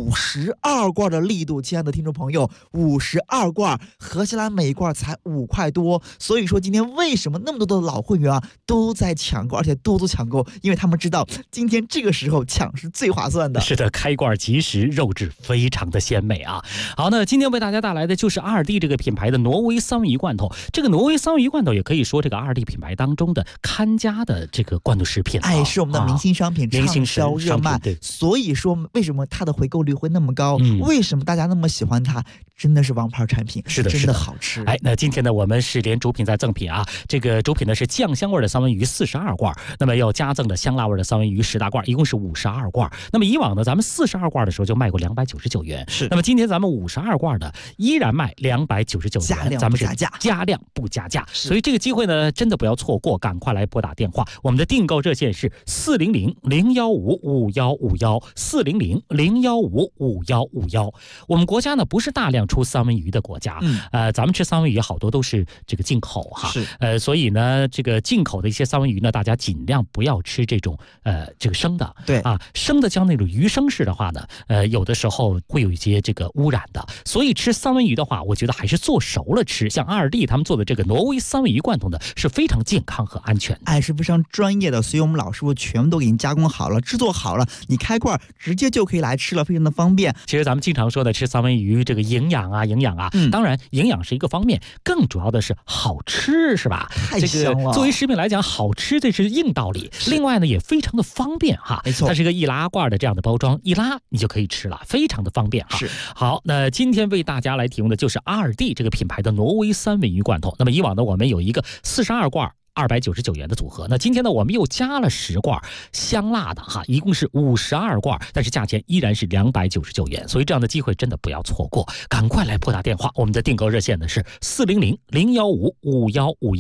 52罐的力度。亲爱的听众朋友，52罐合起来每罐才5块多。所以说今天为什么那么多的老会员啊都在抢购，而且多多抢购，因为他们知道今天这个时候抢是最划算的。 是的，开罐即食，肉质非常的鲜美啊。好，那今天为大家带来的就是阿尔蒂这个品牌的挪威三文鱼罐头。这个挪威三文鱼罐头也可以说这个阿尔蒂品牌当中的看家的这个罐头食品， 哎，是我们的明星商品，畅销热卖。所以说为什么它的回购率会那么高？为什么大家那么喜欢它？真的是王牌产品， 是的， 真的好吃。 哎，那今天呢，我们是连主品再赠品啊。这个主品呢是酱香味的三文鱼42罐，那么要加赠的香辣味的三文鱼10大罐，一共是52罐。那么以往呢，咱们42罐的时候就卖过299元， 是。 那么今天咱们52罐的依然卖299元， 加量不加价， 加量不加价。所以这个机会呢，真的不要错过，赶快来拨打电话。我们的订购热线是400-015-5151，400-015-5151。我们国家呢不是大量出三文鱼的国家，咱们吃三文鱼好多都是这个进口哈， 是， 所以呢，这个进口的一些三文鱼呢，大家尽量不要吃这种这个生的， 对啊，生的像那种鱼生式的话呢，有的时候会有一些这个污染的，所以吃三文鱼的话，我觉得还是做熟了吃。像阿尔蒂他们做的这个挪威三文鱼罐头呢，是非常健康和安全的， 哎，是非常专业的，所以我们老师傅全部都给您加工好了，制作好了，你开罐直接就可以来吃了，非常的方便。 其实咱们经常说的吃三文鱼，这个营养啊，当然营养是一个方面，更主要的是好吃，是吧？ 太香了。 这个作为食品来讲，好吃这是硬道理。另外呢，也非常的方便哈， 没错， 它是一个易拉罐的这样的包装，一拉你就可以吃了，非常的方便哈。 是。 好，那今天为大家来提供的就是阿尔蒂这个品牌的挪威三文鱼罐头。那么以往呢，我们有一个42罐。299元的组合，那今天呢，我们又加了10罐香辣的哈，一共是52罐，但是价钱依然是299元，所以这样的机会真的不要错过，赶快来拨打电话。我们的订购热线呢是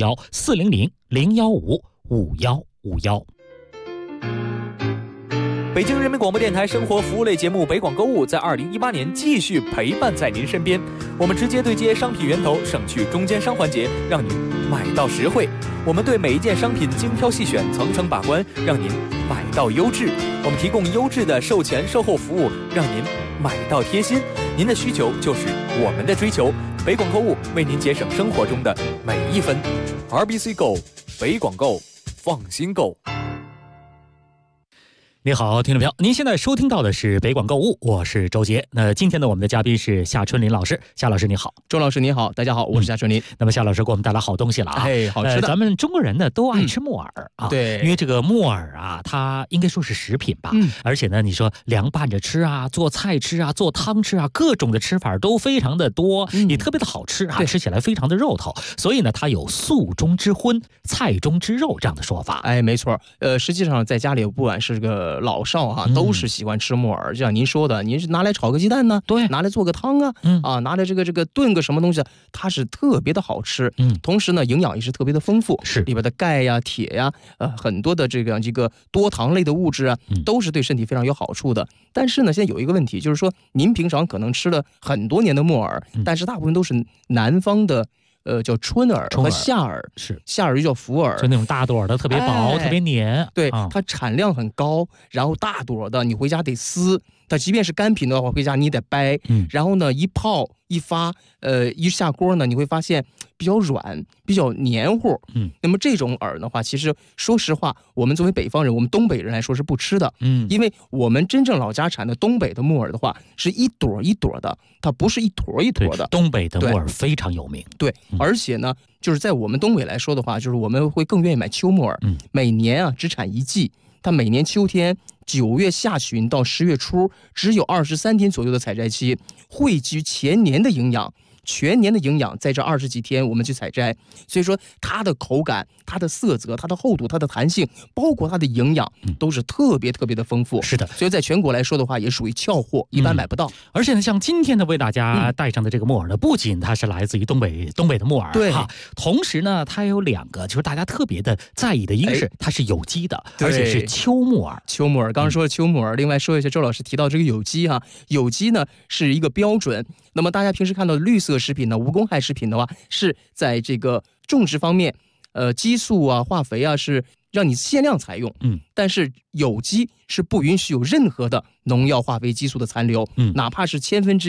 400-015-5151，400-015-5151。 北京人民广播电台生活服务类节目北广购物在2018年继续陪伴在您身边。我们直接对接商品源头，省去中间商环节，让您买到实惠。我们对每一件商品精挑细选，层层把关，让您买到优质。我们提供优质的售前售后服务，让您买到贴心。您的需求就是我们的追求。北广购物为您节省生活中的每一分。RBC Go， 北广购，放心购。 你好，听众朋友，您现在收听到的是北广购物，我是周杰。那今天呢，我们的嘉宾是夏春林老师。夏老师你好。 周老师你好，大家好，我是夏春林。 那么夏老师给我们带来好东西了啊， 好吃的。 咱们中国人呢都爱吃木耳啊， 对， 因为这个木耳啊，它应该说是食品吧，而且呢，你说凉拌着吃啊，做菜吃啊，做汤吃啊，各种的吃法都非常的多，也特别的好吃啊，吃起来非常的肉头，所以呢，它有素中之荤，菜中之肉这样的说法。 哎，没错，实际上在家里不管是个老少啊，都是喜欢吃木耳，就像您说的，您是拿来炒个鸡蛋呢， 对， 拿来做个汤啊，拿来这个炖个什么东西，它是特别的好吃，同时呢，营养也是特别的丰富， 是里边的钙呀、铁呀，很多的这个多糖类的物质啊，都是对身体非常有好处的。但是呢，现在有一个问题，就是说您平常可能吃了很多年的木耳，但是大部分都是南方的。叫春耳和夏耳， 是夏耳又叫福耳， 就那种大朵的，特别薄，特别黏。 对，它产量很高，然后大朵的，你回家得撕。它即便是干品的话，回家你得掰。然后呢，一泡一发，一下锅呢，你会发现比较软，比较黏糊。那么这种耳的话，其实说实话，我们作为北方人，我们东北人来说是不吃的。因为我们真正老家产的东北的木耳的话，是一朵一朵的，它不是一坨一坨的。 东北的木耳非常有名。 对，而且呢，就是在我们东北来说的话，就是我们会更愿意买秋木耳。每年啊只产一季，它每年秋天9月下旬到10月初，只有23天左右的采摘期，汇集全年的营养。全年的营养在这20几天我们去采摘，所以说它的口感、它的色泽、它的厚度、它的弹性，包括它的营养，都是特别特别的丰富。 是的， 所以在全国来说的话，也属于俏货，一般买不到。 而且呢，像今天呢为大家带上的这个木耳呢，不仅它是来自于东北的木耳， 对哈，同时呢，它有2个，就是大家特别的在意的，一个是它是有机的，而且是秋木耳。 秋木耳，刚刚说了秋木耳，另外说一下，周老师提到这个有机哈，有机呢是一个标准。那么大家平时看到的绿色食品呢，无公害食品的话，是在这个种植方面，激素啊、化肥啊是让你限量采用，但是有机是不允许有任何的农药、化肥、激素的残留，哪怕是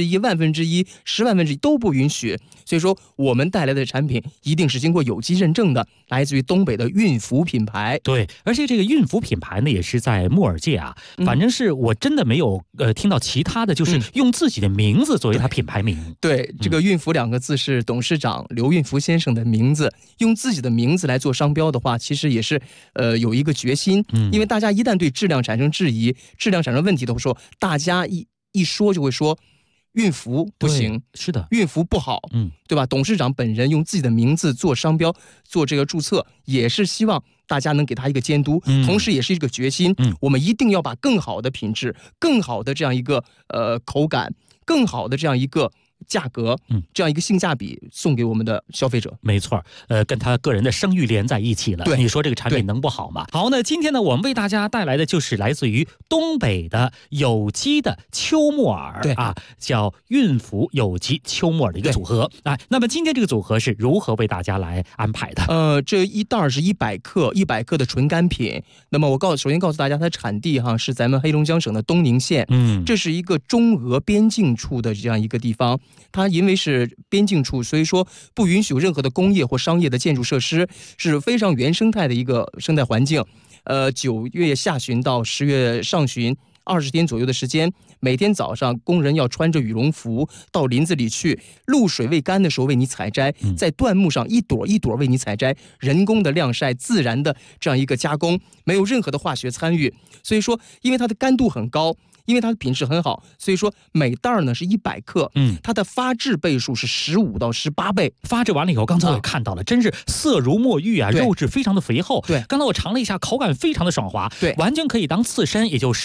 1/1000、1/100000、10000000都不允许。所以说，我们带来的产品一定是经过有机认证的，来自于东北的韵福品牌。 对，而且这个韵福品牌呢，也是在木耳界啊，反正是我真的没有听到其他的，就是用自己的名字作为它品牌名。 对，这个韵福2个字是董事长刘韵福先生的名字，用自己的名字来做商标的话，其实也是有一个决心，因为大家一旦对质量产生质疑、质量产生问题的时候，大家一说就会说韵福不行， 是的， 韵福不好，对吧？董事长本人用自己的名字做商标、做这个注册，也是希望大家能给他一个监督，同时也是一个决心。我们一定要把更好的品质、更好的这样一个口感、更好的这样一个价格，这样一个性价比送给我们的消费者。 没错，跟他个人的声誉连在一起了。 对， 你说这个产品能不好吗？好，那今天呢，我们为大家带来的就是来自于东北的有机的秋木耳， 对啊，叫韵福有机秋木耳的一个组合。哎，那么今天这个组合是如何为大家来安排的？ 这一袋是100克的纯干品。那么我首先告诉大家，它的产地是咱们黑龙江省的东宁县，这是一个中俄边境处的这样一个地方。它因为是边境处，所以说不允许有任何的工业或商业的建筑设施，是非常原生态的一个生态环境。9月下旬到10月上旬20天左右的时间，每天早上工人要穿着羽绒服到林子里去，露水未干的时候为你采摘，在椴木上一朵一朵为你采摘，人工的晾晒，自然的这样一个加工，没有任何的化学参与。所以说，因为它的干度很高，因为它的品质很好，所以说每袋呢是100克，它的发质倍数是15到18倍。 发质完了以后，刚才我也看到了，真是色如墨玉啊，肉质非常的肥厚。 对， 刚才我尝了一下，口感非常的爽滑。 对， 完全可以当刺身，也就生吃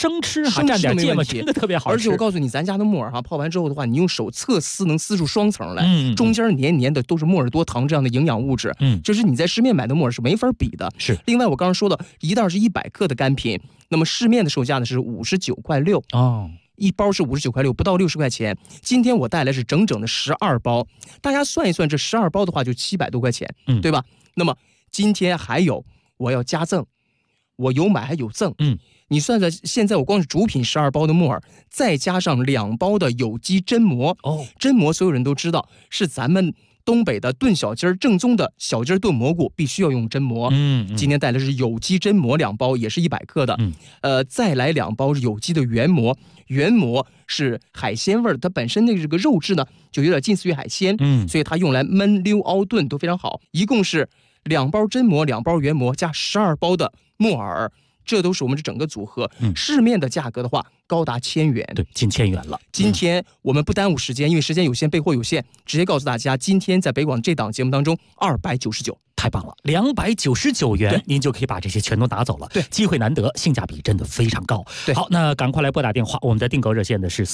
哈，蘸点芥末真的特别好吃。 而且我告诉你，咱家的木耳哈，泡完之后的话，你用手侧撕能撕出双层来，中间黏黏的都是莫尔多糖这样的营养物质，这是你在市面买的木耳是没法比的。 是。 另外我刚刚说的一袋是100克的干品，那么市面的售价呢是59.6块哦。一包是59.6块，不到60块钱。今天我带来是整整的12包，大家算一算，这12包的话就700多块钱，对吧？那么今天还有我要加赠，我有买还有赠，你算算，现在我光是主品12包的木耳，再加上2包的有机榛蘑哦，榛蘑所有人都知道是咱们东北的炖小鸡儿正宗的小鸡儿炖蘑菇必须要用榛蘑。今天带来是有机榛蘑2包，也是100克的。再来2包是有机的原蘑，原蘑是海鲜味儿，它本身的这个肉质呢就有点近似于海鲜，所以它用来焖、溜、熬、炖都非常好。一共是2包榛蘑、2包原蘑加12包的木耳。这都是我们这整个组合，市面的价格的话高达1000元， 对，近1000元了。 今天我们不耽误时间，因为时间有限，备货有限，直接告诉大家，今天在北广这档节目当中299。 太棒了，299元您就可以把这些全都拿走了。 对， 机会难得，性价比真的非常高。 对， 好，那赶快来拨打电话，我们的订购热线的是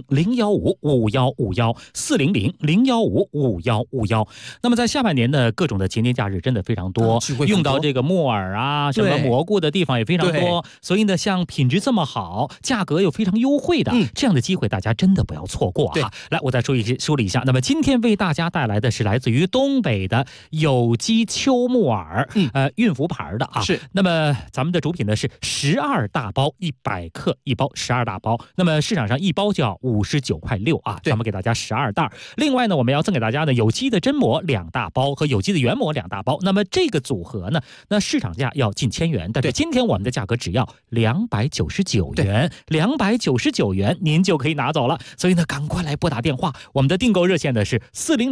400-015-5151，400-015-5151。那么在下半年的各种的节年假日真的非常多，用到这个木耳啊、什么蘑菇的地方也非常多，所以呢，像品质这么好、价格又非常优惠的这样的机会，大家真的不要错过啊！来，我再梳理一下。那么今天为大家带来的是来自于东北的有机秋木耳，运福牌的啊。 是。 那么咱们的主品呢是12大包，100克一包，12大包。那么市场上一包就要59.6块啊，咱们给大家12袋。另外呢，我们要赠给大家呢有机的榛蘑2大包和有机的原蘑2大包。那么这个组合呢，那市场价要近1000元，但是今天我们的价格只要299元，299元您就可以拿走了。所以呢，赶快来拨打电话，我们的订购热线呢是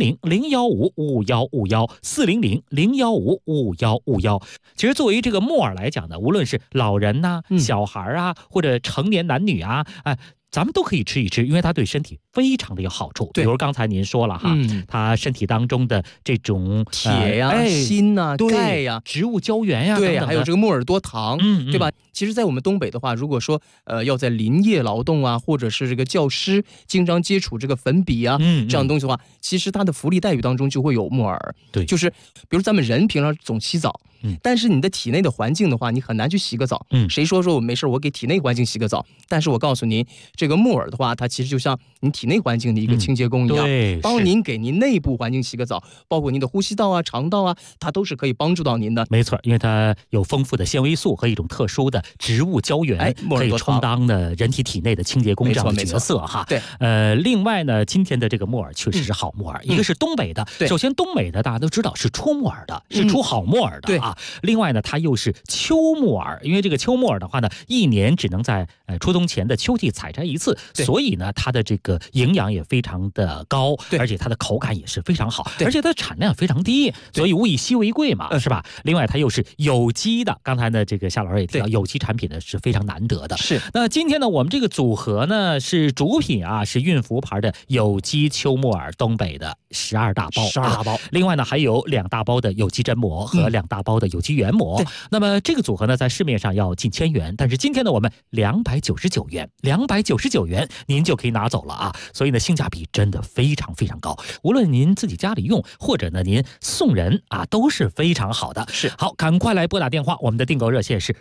400-015-5151，400-015-5151。其实作为这个木耳来讲呢，无论是老人呐、小孩啊，或者成年男女啊，咱们都可以吃一吃，因为它对身体非常的有好处。比如刚才您说了哈，它身体当中的这种铁呀、锌呐、钙呀、 植物胶原呀， 对，还有这个莫尔多糖，对吧？其实，在我们东北的话，如果说要在林业劳动啊，或者是这个教师经常接触这个粉笔啊这样的东西的话，其实它的福利待遇当中就会有木耳。 对， 就是比如咱们人平常总洗澡。但是你的体内的环境的话，你很难去洗个澡。谁说我没事我给体内环境洗个澡？但是我告诉您，这个木耳的话，它其实就像你体内环境的一个清洁工一样，帮您给您内部环境洗个澡，包括您的呼吸道啊、肠道啊，它都是可以帮助到您的。 没错，因为它有丰富的纤维素和一种特殊的植物胶原，可以充当的人体体内的清洁工这样的角色哈。 对， 另外呢，今天的这个木耳确实是好木耳，一个是东北的，首先东北的大家都知道是出木耳的，是出好木耳的啊。另外呢，它又是秋木耳，因为这个秋木耳的话呢，一年只能在初冬前的秋季采摘一次，所以呢，它的这个营养也非常的高，而且它的口感也是非常好，而且它的产量非常低，所以物以稀为贵嘛，是吧？另外，它又是有机的，刚才呢，这个夏老师也提到，有机产品呢是非常难得的。 是。 那今天呢，我们这个组合呢是主品啊，是运福牌的有机秋木耳，东北的12大包，12大包。另外呢，还有2大包的有机榛蘑和2大包的有机原蘑。那么这个组合呢，在市面上要近1000元，但是今天呢，我们299元您就可以拿走了啊！所以呢，性价比真的非常非常高，无论您自己家里用，或者呢您送人啊，都是非常好的。 是。 好，赶快来拨打电话，我们的订购热线是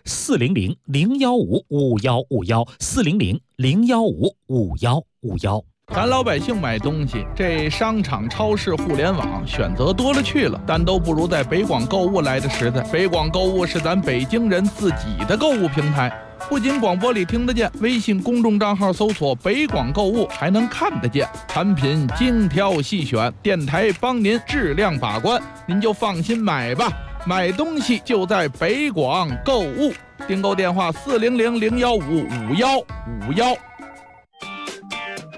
400-015-5151，400-015-5151。 咱老百姓买东西，这商场、超市、互联网选择多了去了，但都不如在北广购物来的实在。北广购物是咱北京人自己的购物平台，不仅广播里听得见，微信公众账号搜索北广购物还能看得见，产品精挑细选，电台帮您质量把关，您就放心买吧。买东西就在北广购物，订购电话400-015-5151。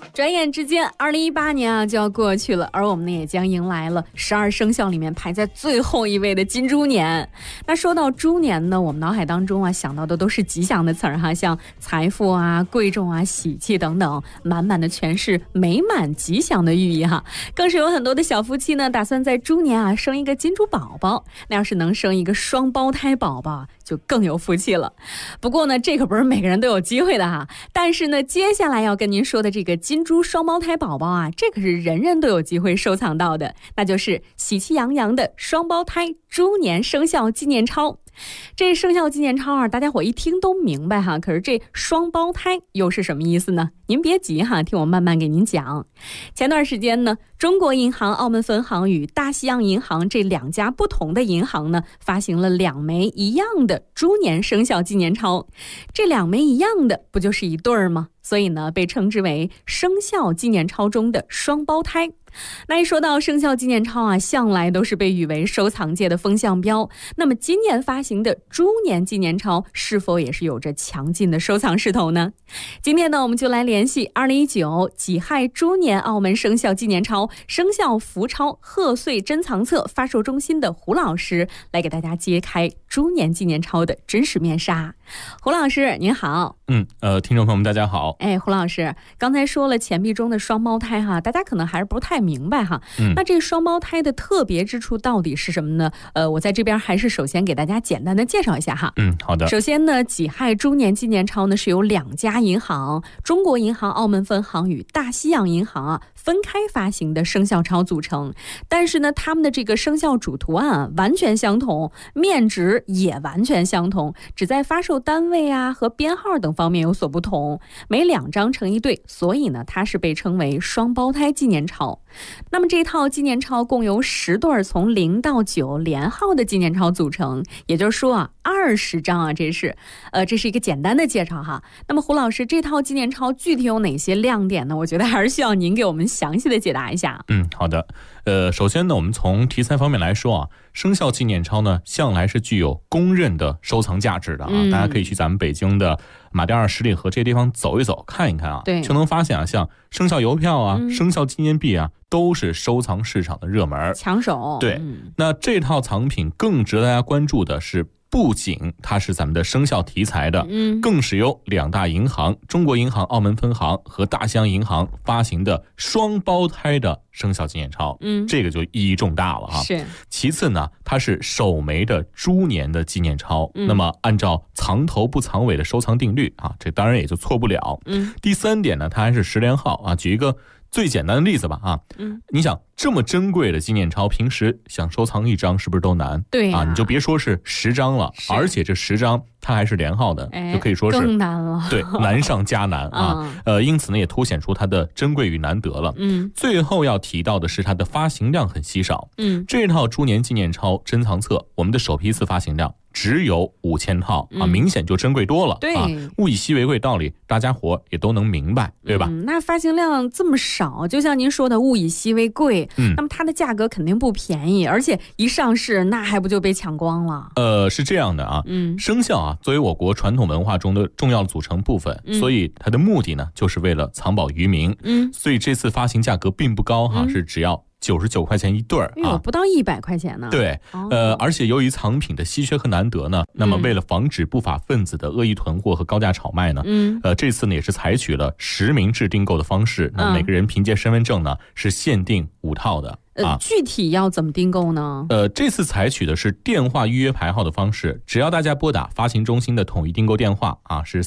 转眼之间2018年啊就要过去了，而我们呢也将迎来了12生肖里面排在最后一位的金猪年。那说到猪年呢，我们脑海当中啊想到的都是吉祥的词儿哈，像财富啊、贵重啊、喜气等等，满满的全是美满吉祥的寓意哈。更是有很多的小夫妻呢打算在猪年啊生一个金猪宝宝，那要是能生一个双胞胎宝宝就更有福气了。不过呢这可不是每个人都有机会的哈，但是呢接下来要跟您说的这个金猪双胞胎宝宝啊，这可是人人都有机会收藏到的，那就是喜气洋洋的双胞胎猪年生肖纪念钞。这生肖纪念钞啊，大家伙一听都明白哈，可是这双胞胎又是什么意思呢？您别急哈，听我慢慢给您讲。前段时间呢，中国银行澳门分行与大西洋银行这2家不同的银行呢，发行了2枚一样的猪年生肖纪念钞。这2枚一样的不就是一对儿吗？所以呢被称之为生肖纪念钞中的双胞胎。那一说到生肖纪念钞啊，向来都是被誉为收藏界的风向标。那么今年发行的猪年纪念钞是否也是有着强劲的收藏势头呢？今天呢我们就来联系2019己亥猪年澳门生肖纪念钞生肖福钞贺岁珍藏册发售中心的胡老师，来给大家揭开猪年纪念钞的真实面纱。胡老师您好。 听众朋友们大家好。 胡老师刚才说了钱币中的双胞胎哈，大家可能还是不太明白哈。那这双胞胎的特别之处到底是什么呢？我在这边还是首先给大家简单的介绍一下哈。 好的。 首先呢，己亥猪年纪念钞呢是由2家银行，中国银行澳门分行与大西洋银行啊分开发行的生肖钞组成，但是呢他们的这个生肖主图案啊完全相同，面值也完全相同，只在发售单位啊和编号等方面有所不同，每2张成一对，所以呢它是被称为双胞胎纪念钞。那么这套纪念钞共由10对从0到9连号的纪念钞组成，也就是说啊20张啊，这是一个简单的介绍哈。那么胡老师，这套纪念钞具体有哪些亮点呢？我觉得还是需要您给我们详细的解答一下。 好的。首先呢，我们从题材方面来说啊，生肖纪念钞呢向来是具有公认的收藏价值的啊。大家可以去咱们北京的马甸二十里河这些地方走一走看一看啊，就能发现啊，像生肖邮票啊、生肖纪念币啊，都是收藏市场的热门抢手。 对，那这套藏品更值得大家关注的是，不仅它是咱们的生肖题材的，更是由2大银行，中国银行澳门分行和大西洋银行发行的双胞胎的生肖纪念钞，这个就意义重大了哈。 是。 其次呢，它是首枚的猪年的纪念钞，那么按照藏头不藏尾的收藏定律啊，这当然也就错不了。第3点呢，它还是10连号啊。举一个最简单的例子吧啊，你想这么珍贵的纪念钞，平时想收藏1张是不是都难？ 对啊，你就别说是10张了，而且这10张它还是连号的，就可以说是更难了。 对，难上加难啊。因此呢，也凸显出它的珍贵与难得了。最后要提到的是它的发行量很稀少。这套猪年纪念钞珍藏册，我们的首批次发行量只有5000套啊，明显就珍贵多了。 对， 物以稀为贵道理，大家伙也都能明白，对吧？ 那发行量这么少，就像您说的物以稀为贵，那么它的价格肯定不便宜，而且一上市那还不就被抢光了？ 是这样的啊，生肖啊作为我国传统文化中的重要组成部分，所以它的目的呢就是为了藏宝于民。所以这次发行价格并不高哈，是只要99块钱一对儿啊， 不到100块钱呢。 对，而且由于藏品的稀缺和难得呢，那么为了防止不法分子的恶意囤货和高价炒卖呢，这次呢也是采取了实名制订购的方式，那每个人凭借身份证呢是限定5套的。 具体要怎么订购呢？ 这次采取的是电话预约排号的方式，只要大家拨打发行中心的统一订购电话啊，是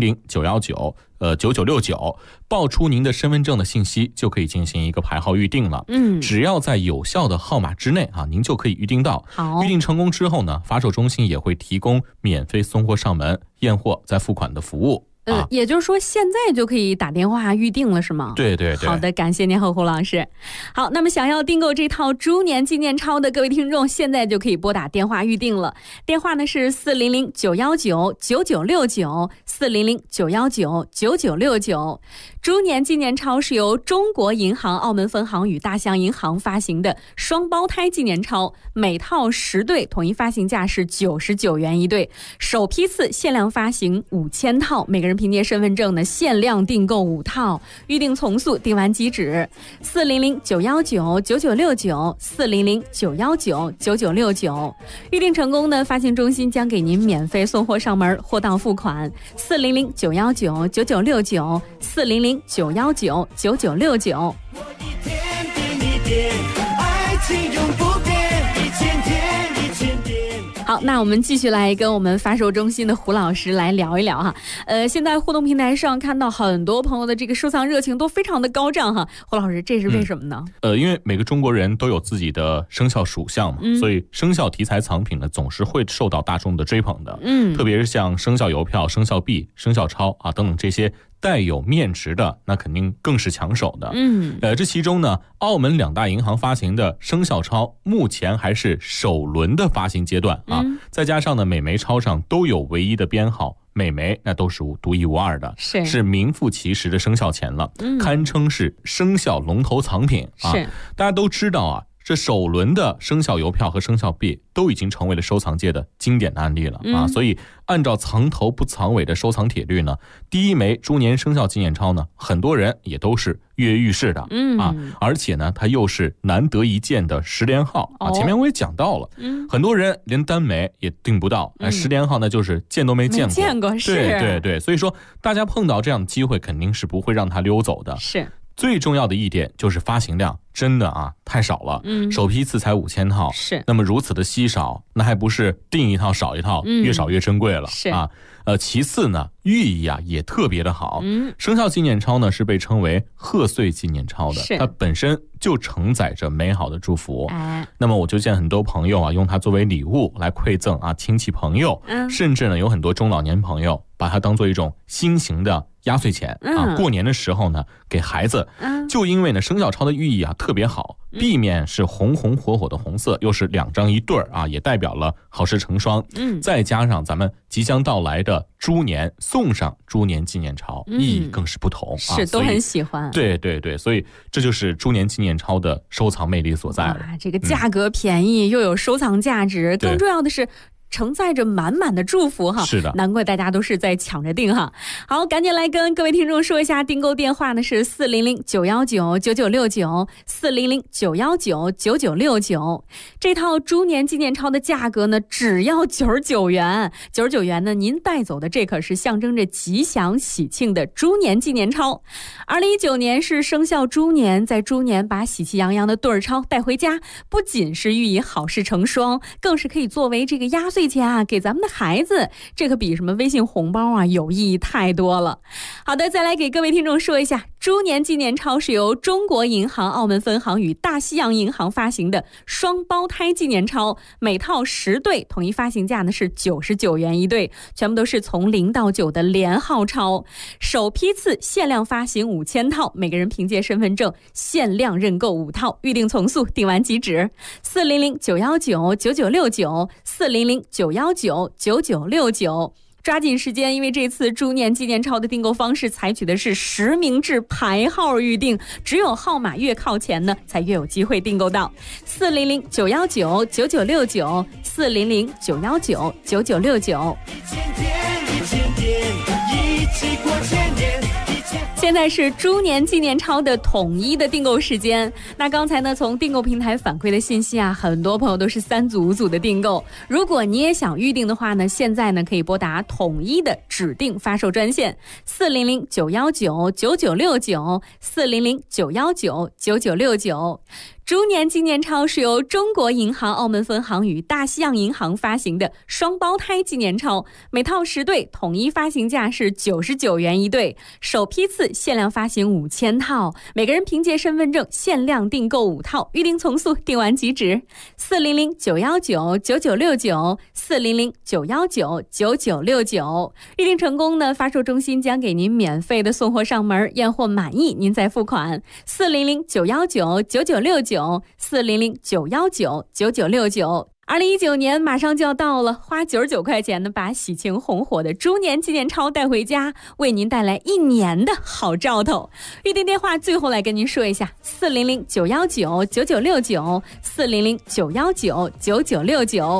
400-919-9969，报出您的身份证的信息，就可以进行一个排号预定了。只要在有效的号码之内啊，您就可以预定到。预定成功之后呢，发售中心也会提供免费送货上门、验货再付款的服务。 也就是说现在就可以打电话预定了是吗？ 对对对。 好的，感谢您胡老师。好，那么想要订购这套猪年纪念钞的各位听众，现在就可以拨打电话预定了。电话呢是400-919-9969，400-919-9969。猪年纪念钞是由中国银行澳门分行与大西洋银行发行的双胞胎纪念钞，每套10对，统一发行价是99元一对，首批次限量发行5000套，每个人人凭借身份证呢限量订购5套，预订从速，订完即止。400-919-9969，400-919-9969，预订成功呢，发行中心将给您免费送货上门，货到付款。400-919-9969，400-919-9969。 爱情永不变，一千天一千天。 好，那我们继续来跟我们发售中心的胡老师来聊一聊哈。现在互动平台上看到很多朋友的这个收藏热情都非常的高涨哈。胡老师，这是为什么呢？ 因为每个中国人都有自己的生肖属相嘛，所以生肖题材藏品呢总是会受到大众的追捧的。特别是像生肖邮票、生肖币、生肖钞啊等等这些带有面值的，那肯定更是抢手的。这其中呢，澳门2大银行发行的生肖钞目前还是首轮的发行阶段啊，再加上呢每枚钞上都有唯一的编号，每枚那都是独一无二的，是名副其实的生肖钱了，堪称是生肖龙头藏品啊。大家都知道啊，这首轮的生肖邮票和生肖币都已经成为了收藏界的经典的案例了啊，所以按照藏头不藏尾的收藏铁律呢，第一枚猪年生肖纪念钞呢，很多人也都是跃跃欲试的啊，而且呢，它又是难得一见的10连号啊。前面我也讲到了，很多人连单枚也订不到，10连号呢就是见都没见过，对，所以说大家碰到这样的机会，肯定是不会让它溜走的。 是。 最重要的一点就是发行量真的啊太少了，首批次才5000套，那么如此的稀少，那还不是订一套少一套，越少越珍贵了啊。其次呢，寓意啊也特别的好，生肖纪念钞呢是被称为贺岁纪念钞的，它本身就承载着美好的祝福。那么我就见很多朋友啊用它作为礼物来馈赠啊亲戚朋友，甚至呢有很多中老年朋友把它当做一种新型的压岁钱啊，过年的时候呢给孩子，就因为呢生肖钞的寓意啊特别好，币面是红红火火的红色，又是2张一对啊，也代表了好事成双。再加上咱们即将到来的猪年，送上猪年纪念钞，意义更是不同啊， 都很喜欢。 对，所以这就是猪年纪念钞的收藏魅力所在了。 这个价格便宜，又有收藏价值，更重要的是承载着满满的祝福哈， 是的， 难怪大家都是在抢着订哈。好，赶紧来跟各位听众说一下，订购电话呢是400-919-9969，400-919-9969。这套猪年纪念钞的价格呢只要99元，99元呢您带走的这可是象征着吉祥喜庆的猪年纪念钞。2019年是生肖猪年，在猪年把喜气洋洋的对儿钞带回家，不仅是寓意好事成双，更是可以作为这个压岁钱啊给咱们的孩子，这可比什么微信红包啊有意义太多了。好的，再来给各位听众说一下，猪年纪念钞是由中国银行澳门分行与大西洋银行发行的双胞胎纪念钞，每套10对，统一发行价呢是99元一对，全部都是从0到9的连号钞，首批次限量发行5000套，每个人凭借身份证限量认购5套，预订从速，订完即止。400-919-9969，400-919-9969。抓紧时间，因为这次猪年纪念钞的订购方式采取的是实名制排号预订，只有号码越靠前呢，才越有机会订购到。400-919-9969，400-919-9969。现在是猪年纪念钞的统一的订购时间。那刚才呢，从订购平台反馈的信息啊，很多朋友都是3组5组的订购。如果你也想预订的话呢，现在呢可以拨打统一的指定发售专线400-919-9969，400-919-9969。猪年纪念钞是由中国银行澳门分行与大西洋银行发行的双胞胎纪念钞，每套10对，统一发行价是99元一对，首批次限量发行5000套，每个人凭借身份证限量订购5套，预订从速，订完即止。400-919-9969，400-919-9969。预订成功呢，发售中心将给您免费的送货上门，验货满意您再付款。400-919-9969，400-919-9969。2019年马上就要到了，花99块钱呢，把喜庆红火的猪年纪念钞带回家，为您带来1年的好兆头。预订电话最后来跟您说一下：400-919-9969，400-919-9969。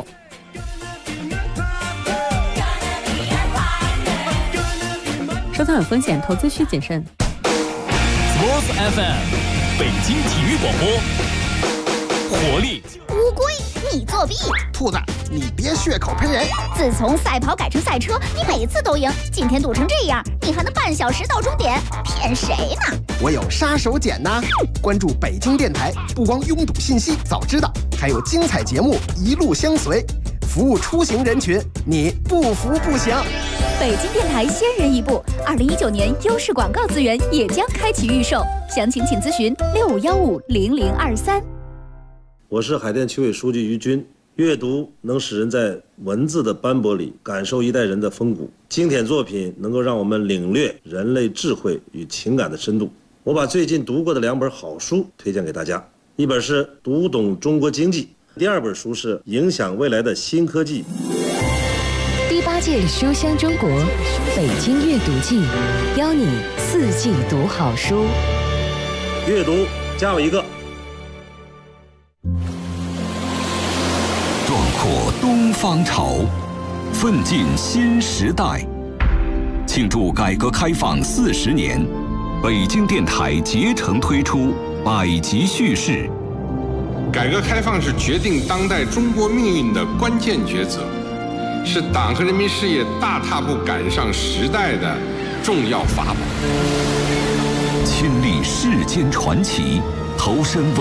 收藏有风险，投资需谨慎。 Sports FM 北京体育广播，活力。 乌龟，你作弊！ 兔子，你别血口喷人！ 自从赛跑改成赛车，你每次都赢，今天堵成这样，你还能半小时到终点，骗谁呢？ 我有杀手锏呐！关注北京电台，不光拥堵信息早知道，还有精彩节目一路相随，服务出行人群，你不服不行。 北京电台先人一步，2019年优势广告资源也将开启预售，详情请咨询65150023。 我是海淀区委书记于军。阅读能使人在文字的斑驳里感受一代人的风骨，经典作品能够让我们领略人类智慧与情感的深度。我把最近读过的2本好书推荐给大家，一本是《读懂中国经济》，第2本书是《影响未来的新科技》。 第8届书香中国北京阅读季，邀你4季读好书。 阅读加我一个。 壮阔东方潮，奋进新时代。庆祝改革开放40年，北京电台竭诚推出百集叙事。 改革开放是决定当代中国命运的关键抉择，是党和人民事业大踏步赶上时代的重要法宝。 亲历世间传奇，投身